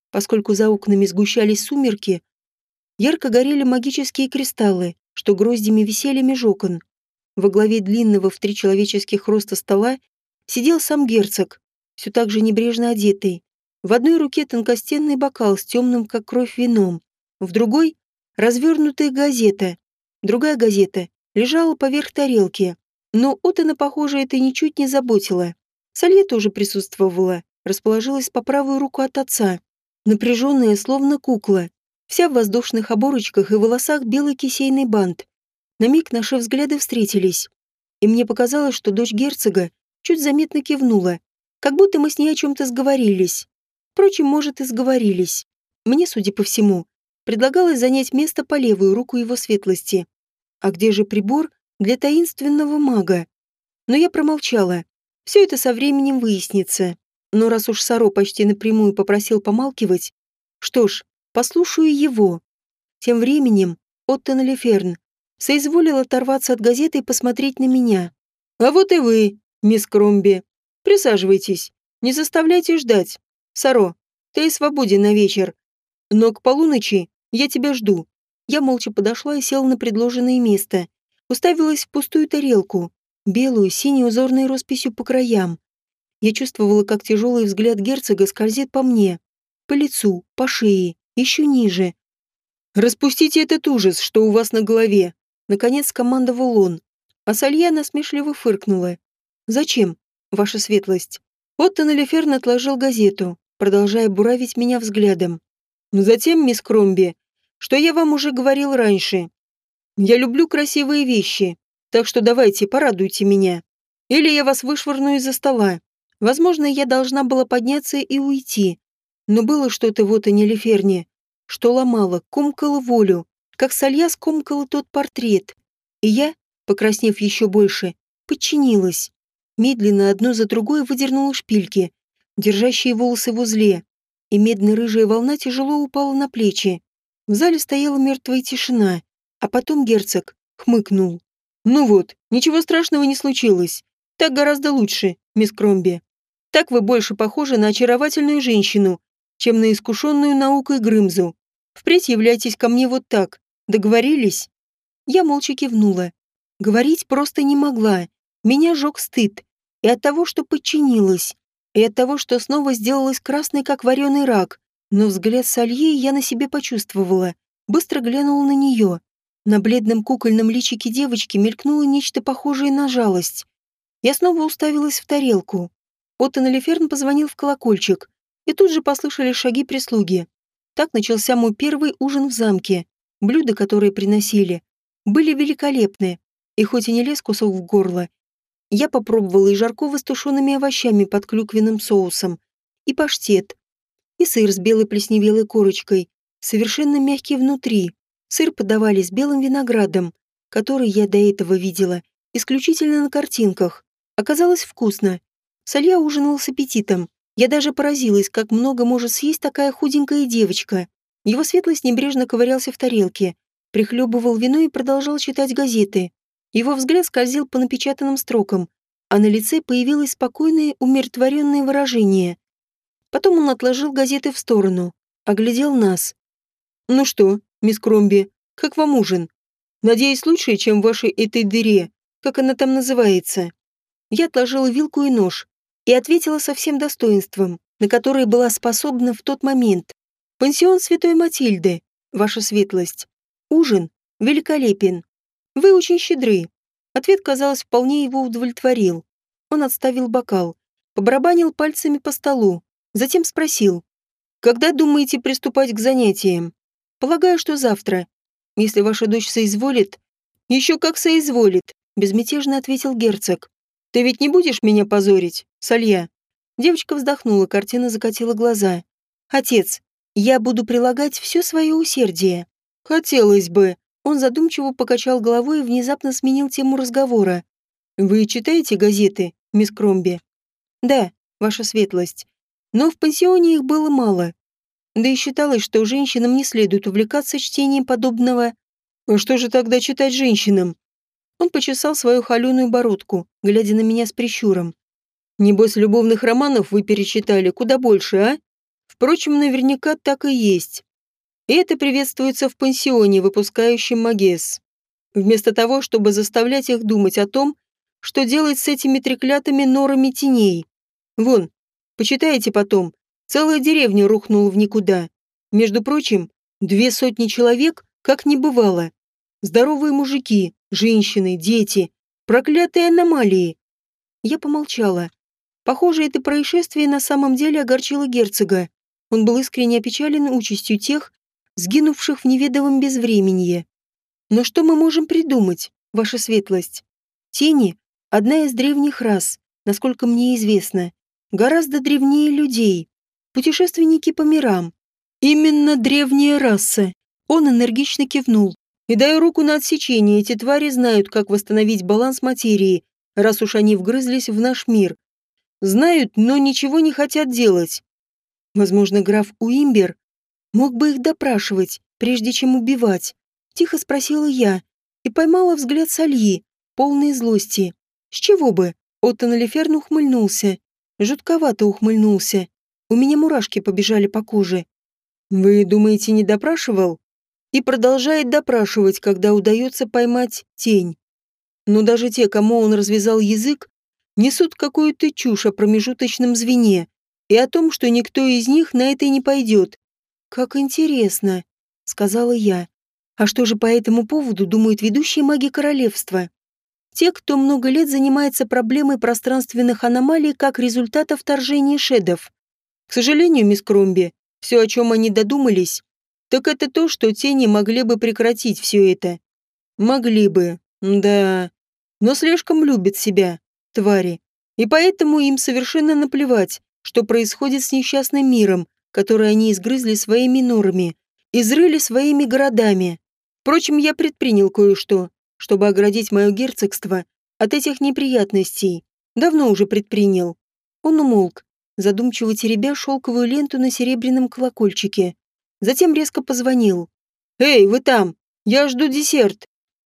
Поскольку за окнами сгущались сумерки, ярко горели магические кристаллы, что гроздями висели меж окон. Во главе длинного в 3 человеческих роста стола сидел сам герцог, все так же небрежно одетый. В одной руке тонкостенный бокал с темным, как кровь, вином, в другой — развернутая газета. Другая газета лежала поверх тарелки, но Оттона, похоже, это ничуть не заботило. Салье тоже присутствовала, расположилась по правую руку от отца, напряженная, словно кукла, вся в воздушных оборочках и волосах белый кисейный бант. На миг наши взгляды встретились, и мне показалось, что дочь герцога чуть заметно кивнула, как будто мы с ней о чем-то сговорились. Впрочем, может, и сговорились. Мне, судя по всему, предлагалось занять место по левую руку его светлости. А где же прибор для таинственного мага? Но я промолчала. Все это со временем выяснится. Но раз уж Саро почти напрямую попросил помалкивать, что ж, послушаю его. Тем временем Оттон Леферн соизволил оторваться от газеты и посмотреть на меня. «А вот и вы, мисс Кромби. Присаживайтесь. Не заставляйте ждать. Саро, ты свободен на вечер. Но к полуночи я тебя жду». Я молча подошла и села на предложенное место. Уставилась в пустую тарелку, белую, синей узорной росписью по краям. Я чувствовала, как тяжелый взгляд герцога скользит по мне, по лицу, по шее, еще ниже. «Распустите этот ужас, что у вас на голове!» Наконец командовал он. А Салья насмешливо фыркнула. «Зачем, ваша светлость?» Оттон Леферн отложил газету, продолжая буравить меня взглядом. «Затем, мисс Кромби, что я вам уже говорил раньше. Я люблю красивые вещи, так что давайте, порадуйте меня. Или я вас вышвырну из-за стола. Возможно, я должна была подняться и уйти. Но было что-то в Оттоне Леферне, что ломало, комкало волю, как Салья скомкала тот портрет. И я, покраснев еще больше, подчинилась. Медленно одну за другой выдернула шпильки, держащие волосы в узле, и медно-рыжая волна тяжело упала на плечи. В зале стояла мертвая тишина, а потом герцог хмыкнул. «Ну вот, ничего страшного не случилось. Так гораздо лучше, мисс Кромби. Так вы больше похожи на очаровательную женщину, чем на искушенную наукой Грымзу. Впредь являйтесь ко мне вот так. Договорились?» Я молча кивнула. Говорить просто не могла. Меня жег стыд. И от того, что подчинилась. И от того, что снова сделалась красной, как вареный рак. Но взгляд Салье я на себе почувствовала. Быстро глянула на нее. На бледном кукольном личике девочки мелькнуло нечто похожее на жалость. Я снова уставилась в тарелку. Оттон Леферн позвонил в колокольчик, и тут же послышались шаги прислуги. Так начался мой первый ужин в замке. Блюда, которые приносили, были великолепны, и хоть и не лез кусок в горло, я попробовала и жаркого с тушеными овощами под клюквенным соусом, и паштет, и сыр с белой плесневелой корочкой, совершенно мягкий внутри. Сыр подавали с белым виноградом, который я до этого видела исключительно на картинках. Оказалось вкусно. Салья ужинал с аппетитом. Я даже поразилась, как много может съесть такая худенькая девочка. Его светлость небрежно ковырялся в тарелке, прихлебывал вино и продолжал читать газеты. Его взгляд скользил по напечатанным строкам, а на лице появилось спокойное, умиротворенное выражение. Потом он отложил газеты в сторону, оглядел нас. «Ну что, мисс Кромби, как вам ужин? Надеюсь, лучше, чем в вашей этой дыре, как она там называется?» Я отложила вилку и нож и ответила со всем достоинством, на которое была способна в тот момент. «Пансион Святой Матильды, ваша светлость. Ужин великолепен. Вы очень щедры». Ответ, казалось, вполне его удовлетворил. Он отставил бокал, побарабанил пальцами по столу, затем спросил: «Когда думаете приступать к занятиям?» «Полагаю, что завтра. Если ваша дочь соизволит...» «Еще как соизволит», — безмятежно ответил герцог. «Ты ведь не будешь меня позорить, Салья?» Девочка вздохнула, картина закатила глаза. «Отец, я буду прилагать все свое усердие». «Хотелось бы». Он задумчиво покачал головой и внезапно сменил тему разговора. «Вы читаете газеты, мисс Кромби?» «Да, ваша светлость. Но в пансионе их было мало. Да и считалось, что женщинам не следует увлекаться чтением подобного. А что же тогда читать женщинам?» Он почесал свою холеную бородку, глядя на меня с прищуром. «Небось, любовных романов вы перечитали куда больше, а?» Впрочем, наверняка так и есть. И это приветствуется в пансионе, выпускающем магес. Вместо того, чтобы заставлять их думать о том, что делать с этими треклятыми норами теней. Вон, почитайте потом, целая деревня рухнула в никуда. Между прочим, 200 человек как не бывало. Здоровые мужики, женщины, дети, проклятые аномалии. Я помолчала. Похоже, это происшествие на самом деле огорчило герцога. Он был искренне опечален участью тех, сгинувших в неведомом безвременье. Но что мы можем придумать, ваша светлость? Тени — одна из древних рас, насколько мне известно. Гораздо древнее людей. Путешественники по мирам. Именно древняя раса. Он энергично кивнул. И даю руку на отсечение, эти твари знают, как восстановить баланс материи, раз уж они вгрызлись в наш мир. Знают, но ничего не хотят делать. Возможно, граф Уимбер мог бы их допрашивать, прежде чем убивать. Тихо спросила я и поймала взгляд Сальи, полной злости. С чего бы? Оттон Леферн ухмыльнулся. Жутковато ухмыльнулся. У меня мурашки побежали по коже. Вы думаете, не допрашивал? И продолжает допрашивать, когда удается поймать тень. Но даже те, кому он развязал язык, несут какую-то чушь о промежуточном звене и о том, что никто из них на это не пойдет. «Как интересно», — сказала я. «А что же по этому поводу думают ведущие маги королевства? Те, кто много лет занимается проблемой пространственных аномалий как результата вторжения шедов. К сожалению, мисс Кромби, все, о чем они додумались, так это то, что тени могли бы прекратить все это. Могли бы, да. Но слишком любят себя, твари. И поэтому им совершенно наплевать, что происходит с несчастным миром, который они изгрызли своими норами, изрыли своими городами. Впрочем, я предпринял кое-что, чтобы оградить мое герцогство от этих неприятностей. Давно уже предпринял. Он умолк, задумчиво теребя шелковую ленту на серебряном колокольчике. Затем резко позвонил. «Эй, вы там! Я жду десерт!»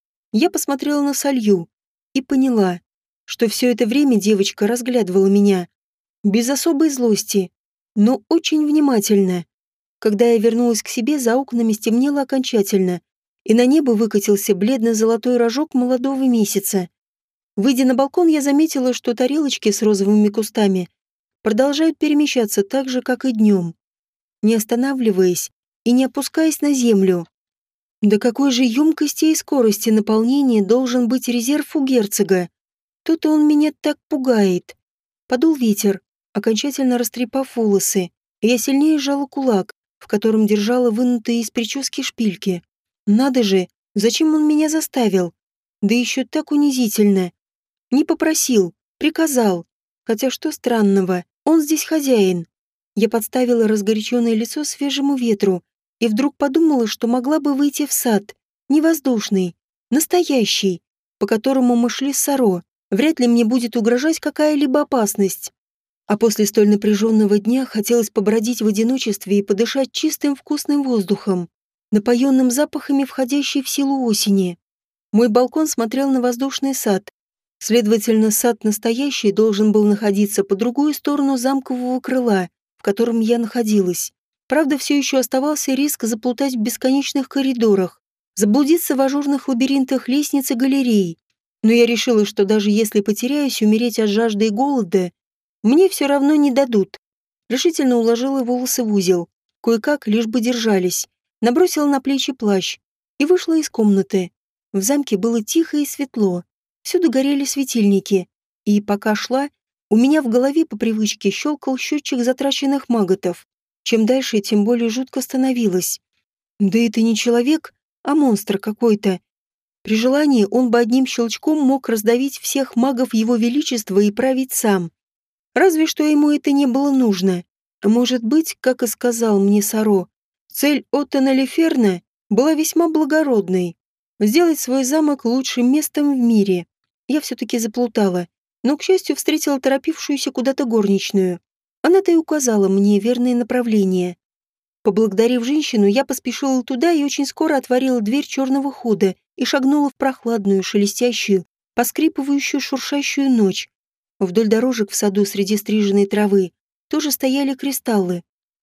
Я посмотрела на Салью и поняла, что все это время девочка разглядывала меня. Без особой злости, но очень внимательно. Когда я вернулась к себе, за окнами стемнело окончательно, и на небо выкатился бледно-золотой рожок молодого месяца. Выйдя на балкон, я заметила, что тарелочки с розовыми кустами продолжают перемещаться так же, как и днем, не останавливаясь и не опускаясь на землю. До какой же емкости и скорости наполнения должен быть резерв у герцога? То-то он меня так пугает. Подул ветер, окончательно растрепав волосы, и я сильнее сжала кулак, в котором держала вынутые из прически шпильки. Надо же, зачем он меня заставил? Да еще так унизительно. Не попросил, приказал. Хотя что странного, он здесь хозяин. Я подставила разгоряченное лицо свежему ветру и вдруг подумала, что могла бы выйти в сад, не воздушный, настоящий, по которому мы шли с Саро. Вряд ли мне будет угрожать какая-либо опасность. А после столь напряженного дня хотелось побродить в одиночестве и подышать чистым вкусным воздухом, напоенным запахами входящей в силу осени. Мой балкон смотрел на воздушный сад. Следовательно, сад настоящий должен был находиться по другую сторону замкового крыла, в котором я находилась. Правда, все еще оставался риск заплутать в бесконечных коридорах, заблудиться в ажурных лабиринтах лестниц и галерей. Но я решила, что даже если потеряюсь, умереть от жажды и голода мне все равно не дадут. Решительно уложила волосы в узел, кое-как лишь бы держались, набросила на плечи плащ и вышла из комнаты. В замке было тихо и светло, всюду горели светильники, и пока шла, у меня в голове по привычке щелкал счетчик затраченных маготов. Чем дальше, тем более жутко становилось. Да это не человек, а монстр какой-то. При желании он бы одним щелчком мог раздавить всех магов его величества и править сам. Разве что ему это не было нужно. А может быть, как и сказал мне Саро, цель Оттона Леферна была весьма благородной. Сделать свой замок лучшим местом в мире. Я все-таки заплутала, но, к счастью, встретила торопившуюся куда-то горничную. Она-то и указала мне верное направление. Поблагодарив женщину, я поспешила туда и очень скоро отворила дверь черного хода и шагнула в прохладную, шелестящую, поскрипывающую, шуршащую ночь. Вдоль дорожек в саду среди стриженной травы тоже стояли кристаллы.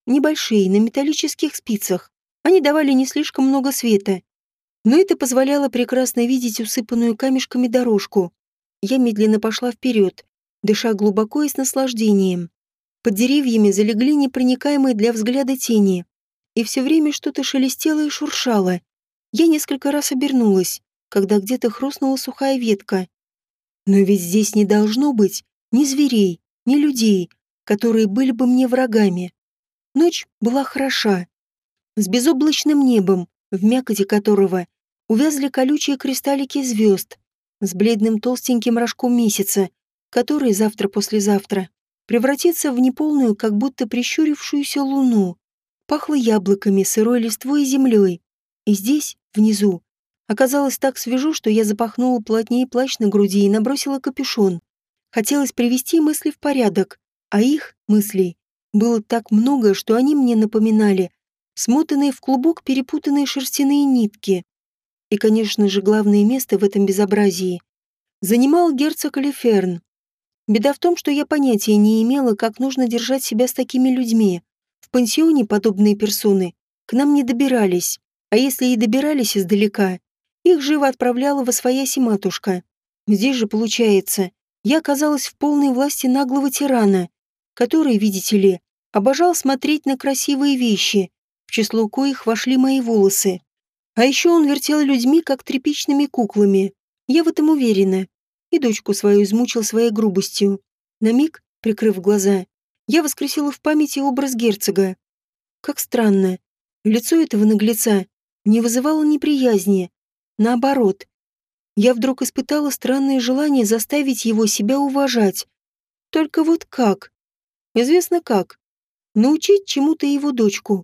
небольшие, на металлических спицах. Они давали не слишком много света, но это позволяло прекрасно видеть усыпанную камешками дорожку. Я медленно пошла вперед, дыша глубоко и с наслаждением. Под деревьями залегли непроникаемые для взгляда тени, и все время что-то шелестело и шуршало. Я несколько раз обернулась, когда где-то хрустнула сухая ветка. Но ведь здесь не должно быть ни зверей, ни людей, которые были бы мне врагами. Ночь была хороша, с безоблачным небом, в мякоти которого увязли колючие кристаллики звезд, с бледным толстеньким рожком месяца, который завтра-послезавтра превратится в неполную, как будто прищурившуюся луну. Пахло яблоками, сырой листвой и землей. И здесь, внизу, оказалось так свежо, что я запахнула плотнее плащ на груди и набросила капюшон. Хотелось привести мысли в порядок, а их, мыслей, было так много, что они мне напоминали смотанные в клубок перепутанные шерстяные нитки. И, конечно же, главное место в этом безобразии занимал герцог Леферн. Беда в том, что я понятия не имела, как нужно держать себя с такими людьми. В пансионе подобные персоны к нам не добирались, а если и добирались издалека, их живо отправляла восвояси матушка. Здесь же, получается, я оказалась в полной власти наглого тирана, который, видите ли, обожал смотреть на красивые вещи, в число коих вошли мои волосы. А еще он вертел людьми, как тряпичными куклами. Я в этом уверена. И дочку свою измучил своей грубостью. На миг, прикрыв глаза, я воскресила в памяти образ герцога. Как странно. Лицо этого наглеца не вызывало неприязни. Наоборот. Я вдруг испытала странное желание заставить его себя уважать. Только вот как? Известно как. Научить чему-то его дочку.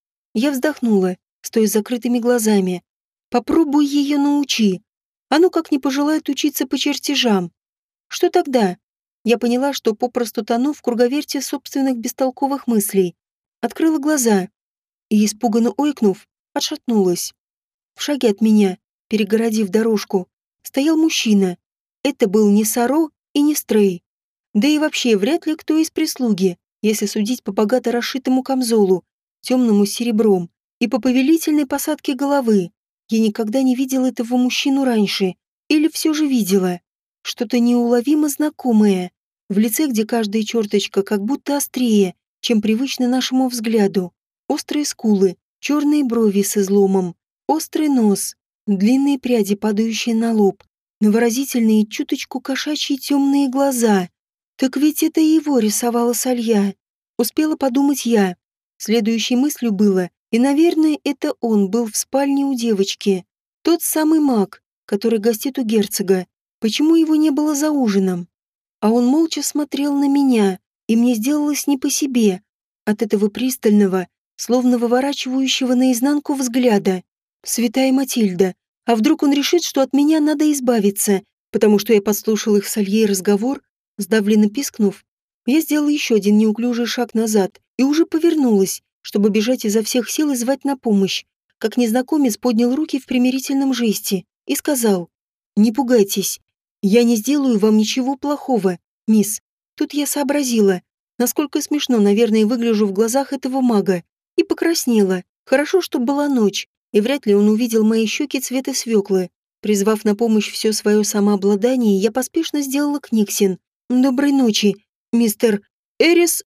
Я вздохнула, стоя с закрытыми глазами. Попробуй ее научи. А ну как не пожелает учиться по чертежам. Что тогда? Я поняла, что попросту тону в круговерте собственных бестолковых мыслей. Открыла глаза и, испуганно ойкнув, отшатнулась. В шаге от меня, перегородив дорожку, стоял мужчина. Это был не Саро и не Стрей. Да и вообще вряд ли кто из прислуги, если судить по богато расшитому камзолу, темному с серебром, и по повелительной посадке головы. Я никогда не видела этого мужчину раньше. Или все же видела. Что-то неуловимо знакомое. В лице, где каждая черточка как будто острее, чем привычно нашему взгляду. Острые скулы, черные брови с изломом, острый нос, длинные пряди, падающие на лоб, на выразительные чуточку кошачьи темные глаза. Так ведь это его рисовала Салья. Успела подумать я. Следующей мыслью было, и, наверное, это он был в спальне у девочки. Тот самый маг, который гостит у герцога. Почему его не было за ужином? А он молча смотрел на меня, и мне сделалось не по себе от этого пристального, словно выворачивающего наизнанку взгляда. Святая Матильда, а вдруг он решит, что от меня надо избавиться, потому что я подслушал их с Альей разговор, сдавленно пискнув. Я сделала еще один неуклюжий шаг назад и уже повернулась, чтобы бежать изо всех сил и звать на помощь, как незнакомец поднял руки в примирительном жесте и сказал: «Не пугайтесь, я не сделаю вам ничего плохого, мисс». Тут я сообразила, насколько смешно, наверное, выгляжу в глазах этого мага, и покраснела. Хорошо, что была ночь, и вряд ли он увидел мои щеки цвета свеклы. Призвав на помощь все свое самообладание, я поспешно сделала книгсин. «Доброй ночи, мистер Эрис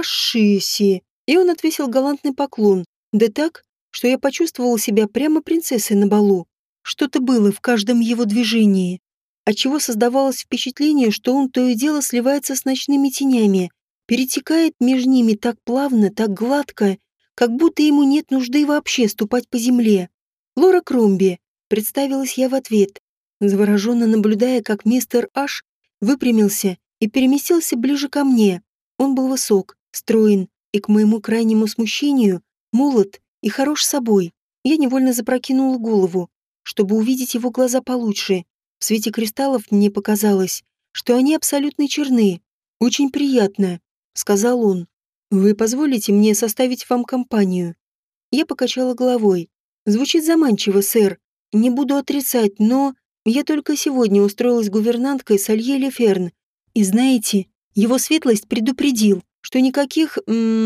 Ашиси». И он отвесил галантный поклон, да так, что я почувствовала себя прямо принцессой на балу. Что-то было в каждом его движении, отчего создавалось впечатление, что он то и дело сливается с ночными тенями, перетекает между ними так плавно, так гладко, как будто ему нет нужды вообще ступать по земле. «Лора Кромби», — представилась я в ответ, завороженно наблюдая, как мистер Аш выпрямился и переместился ближе ко мне. Он был высок, строен и, к моему крайнему смущению, молод и хорош собой. Я невольно запрокинула голову, чтобы увидеть его глаза получше. В свете кристаллов мне показалось, что они абсолютно черны. «Очень приятно», — сказал он. «Вы позволите мне составить вам компанию?» Я покачала головой. «Звучит заманчиво, сэр. Не буду отрицать, но я только сегодня устроилась гувернанткой с Алье Леферн. И знаете, его светлость предупредил, что никаких...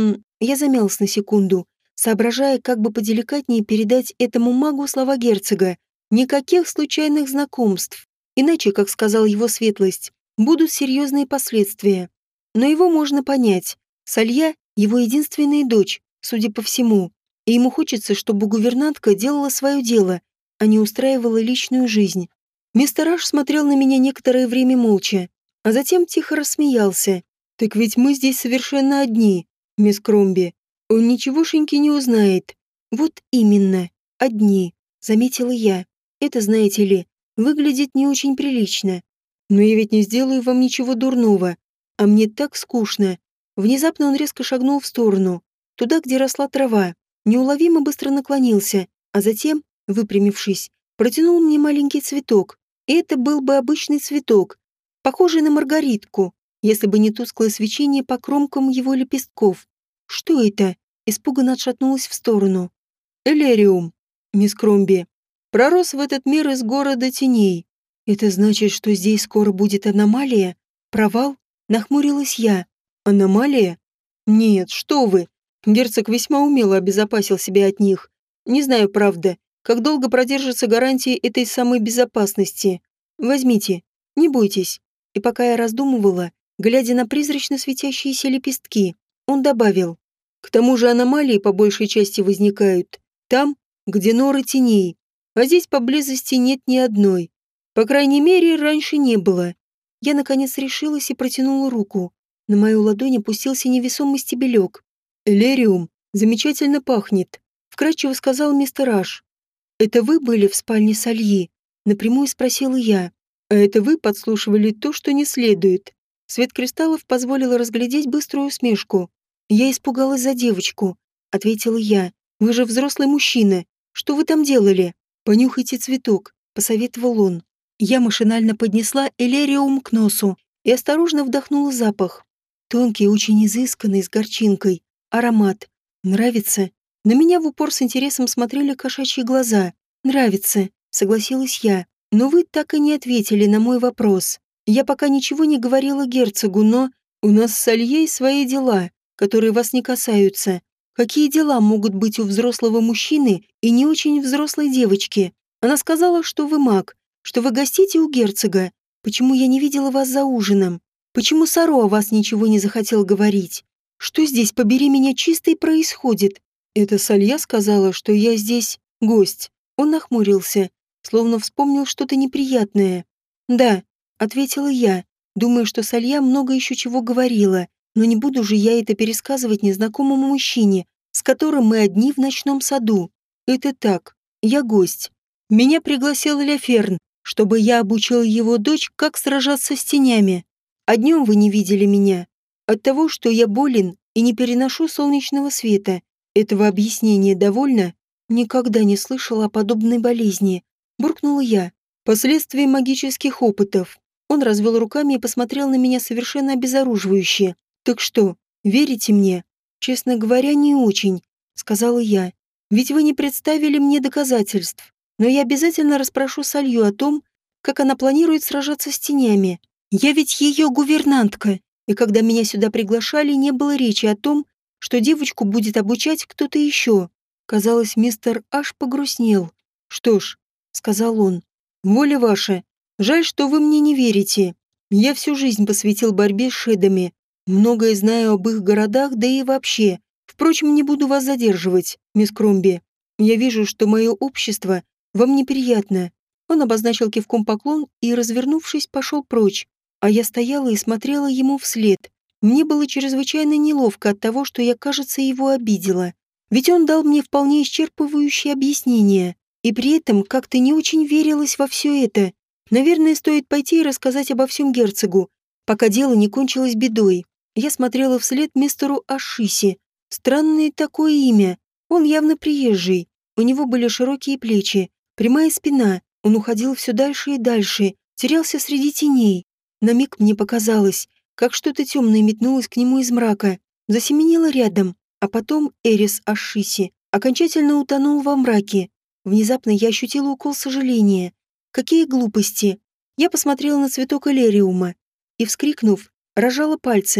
Я замялась на секунду, соображая, как бы поделикатнее передать этому магу слова герцога. Никаких случайных знакомств. Иначе, как сказал его светлость, будут серьезные последствия. Но его можно понять. Салья — его единственная дочь, судя по всему. И ему хочется, чтобы гувернантка делала свое дело, а не устраивала личную жизнь. Мистер Аш смотрел на меня некоторое время молча, а затем тихо рассмеялся. «Так ведь мы здесь совершенно одни, мисс Кромби. Он ничегошеньки не узнает». «Вот именно, одни», — заметила я. «Это, знаете ли, выглядит не очень прилично. Но я ведь не сделаю вам ничего дурного. А мне так скучно». Внезапно он резко шагнул в сторону, туда, где росла трава, неуловимо быстро наклонился, а затем, выпрямившись, протянул мне маленький цветок. И это был бы обычный цветок, похожий на маргаритку, если бы не тусклое свечение по кромкам его лепестков. «Что это?» — испуганно отшатнулась в сторону. «Элериум, мисс Кромби. Пророс в этот мир из города теней. Это значит, что здесь скоро будет аномалия? Провал?» — нахмурилась я. «Аномалия? Нет, что вы. Герцог весьма умело обезопасил себя от них. Не знаю, правда, как долго продержится гарантия этой самой безопасности. Возьмите, не бойтесь». И пока я раздумывала, глядя на призрачно светящиеся лепестки, он добавил: «К тому же аномалии по большей части возникают там, где норы теней, а здесь поблизости нет ни одной. По крайней мере, раньше не было». Я наконец решилась и протянула руку. На мою ладонь опустился невесомый стебелек. «Элериум замечательно пахнет», — вкратчиво сказал мистер Аш. «Это вы были в спальне Сальи?» — напрямую спросила я. «А это вы подслушивали то, что не следует?» Свет кристаллов позволил разглядеть быструю усмешку. «Я испугалась за девочку», — ответила я. «Вы же взрослый мужчина. Что вы там делали?» «Понюхайте цветок», — посоветовал он. Я машинально поднесла элериум к носу и осторожно вдохнула запах. Тонкий, очень изысканный, с горчинкой. Аромат. Нравится? На меня в упор с интересом смотрели кошачьи глаза. «Нравится», — согласилась я. «Но вы так и не ответили на мой вопрос. Я пока ничего не говорила герцогу, но у нас с Альей свои дела, которые вас не касаются. Какие дела могут быть у взрослого мужчины и не очень взрослой девочки? Она сказала, что вы маг, что вы гостите у герцога. Почему я не видела вас за ужином? Почему Саро о вас ничего не захотел говорить? Что здесь, побери меня, чисто и происходит?» «Это Салья сказала, что я здесь гость». Он нахмурился, словно вспомнил что-то неприятное. «Да», — ответила я, думая, что Салья много еще чего говорила, но не буду же я это пересказывать незнакомому мужчине, с которым мы одни в ночном саду. «Это так, я гость. Меня пригласил Ля Ферн, чтобы я обучил его дочь, как сражаться с тенями. А днем вы не видели меня. От того, что я болен и не переношу солнечного света. Этого объяснения довольно?» «Никогда не слышала о подобной болезни», — буркнула я. «Последствия магических опытов». Он развел руками и посмотрел на меня совершенно обезоруживающе. «Так что, верите мне?» «Честно говоря, не очень», — сказала я. «Ведь вы не представили мне доказательств. Но я обязательно расспрошу Салью о том, как она планирует сражаться с тенями. Я ведь ее гувернантка, и когда меня сюда приглашали, не было речи о том, что девочку будет обучать кто-то еще». Казалось, мистер Аш погрустнел. «Что ж», — сказал он, — «воля ваша. Жаль, что вы мне не верите. Я всю жизнь посвятил борьбе с шедами. Многое знаю об их городах, да и вообще. Впрочем, не буду вас задерживать, мисс Кромби. Я вижу, что мое общество вам неприятно». Он обозначил кивком поклон и, развернувшись, пошел прочь. А я стояла и смотрела ему вслед. Мне было чрезвычайно неловко от того, что я, кажется, его обидела. Ведь он дал мне вполне исчерпывающее объяснение, и при этом как-то не очень верилось во все это. Наверное, стоит пойти и рассказать обо всем герцогу, пока дело не кончилось бедой. Я смотрела вслед мистеру Ашиси. Странное такое имя. Он явно приезжий. У него были широкие плечи, прямая спина. Он уходил все дальше и дальше, терялся среди теней. На миг мне показалось, как что-то темное метнулось к нему из мрака, засеменило рядом. А потом Эрис Ашиси окончательно утонул во мраке. Внезапно я ощутила укол сожаления. Какие глупости! Я посмотрела на цветок элериума и, вскрикнув, разжала пальцы.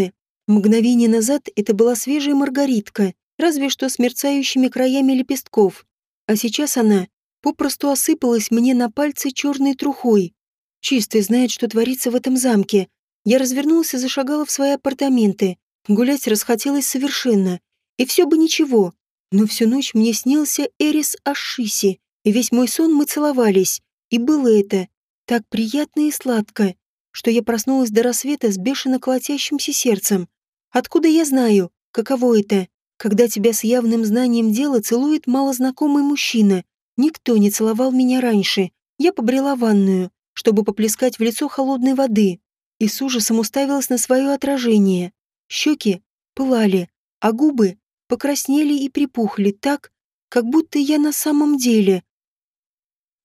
Мгновение назад это была свежая маргаритка, разве что с мерцающими краями лепестков. А сейчас она попросту осыпалась мне на пальцы черной трухой. Чистый знает, что творится в этом замке. Я развернулась и зашагала в свои апартаменты. Гулять расхотелось совершенно. И все бы ничего. Но всю ночь мне снился Эрис Ашиси, и весь мой сон мы целовались. И было это так приятно и сладко, что я проснулась до рассвета с бешено колотящимся сердцем. Откуда я знаю, каково это, когда тебя с явным знанием дела целует малознакомый мужчина? Никто не целовал меня раньше. Я побрела в ванную, чтобы поплескать в лицо холодной воды, и с ужасом уставилась на свое отражение. Щеки пылали, а губы покраснели и припухли так, как будто я на самом деле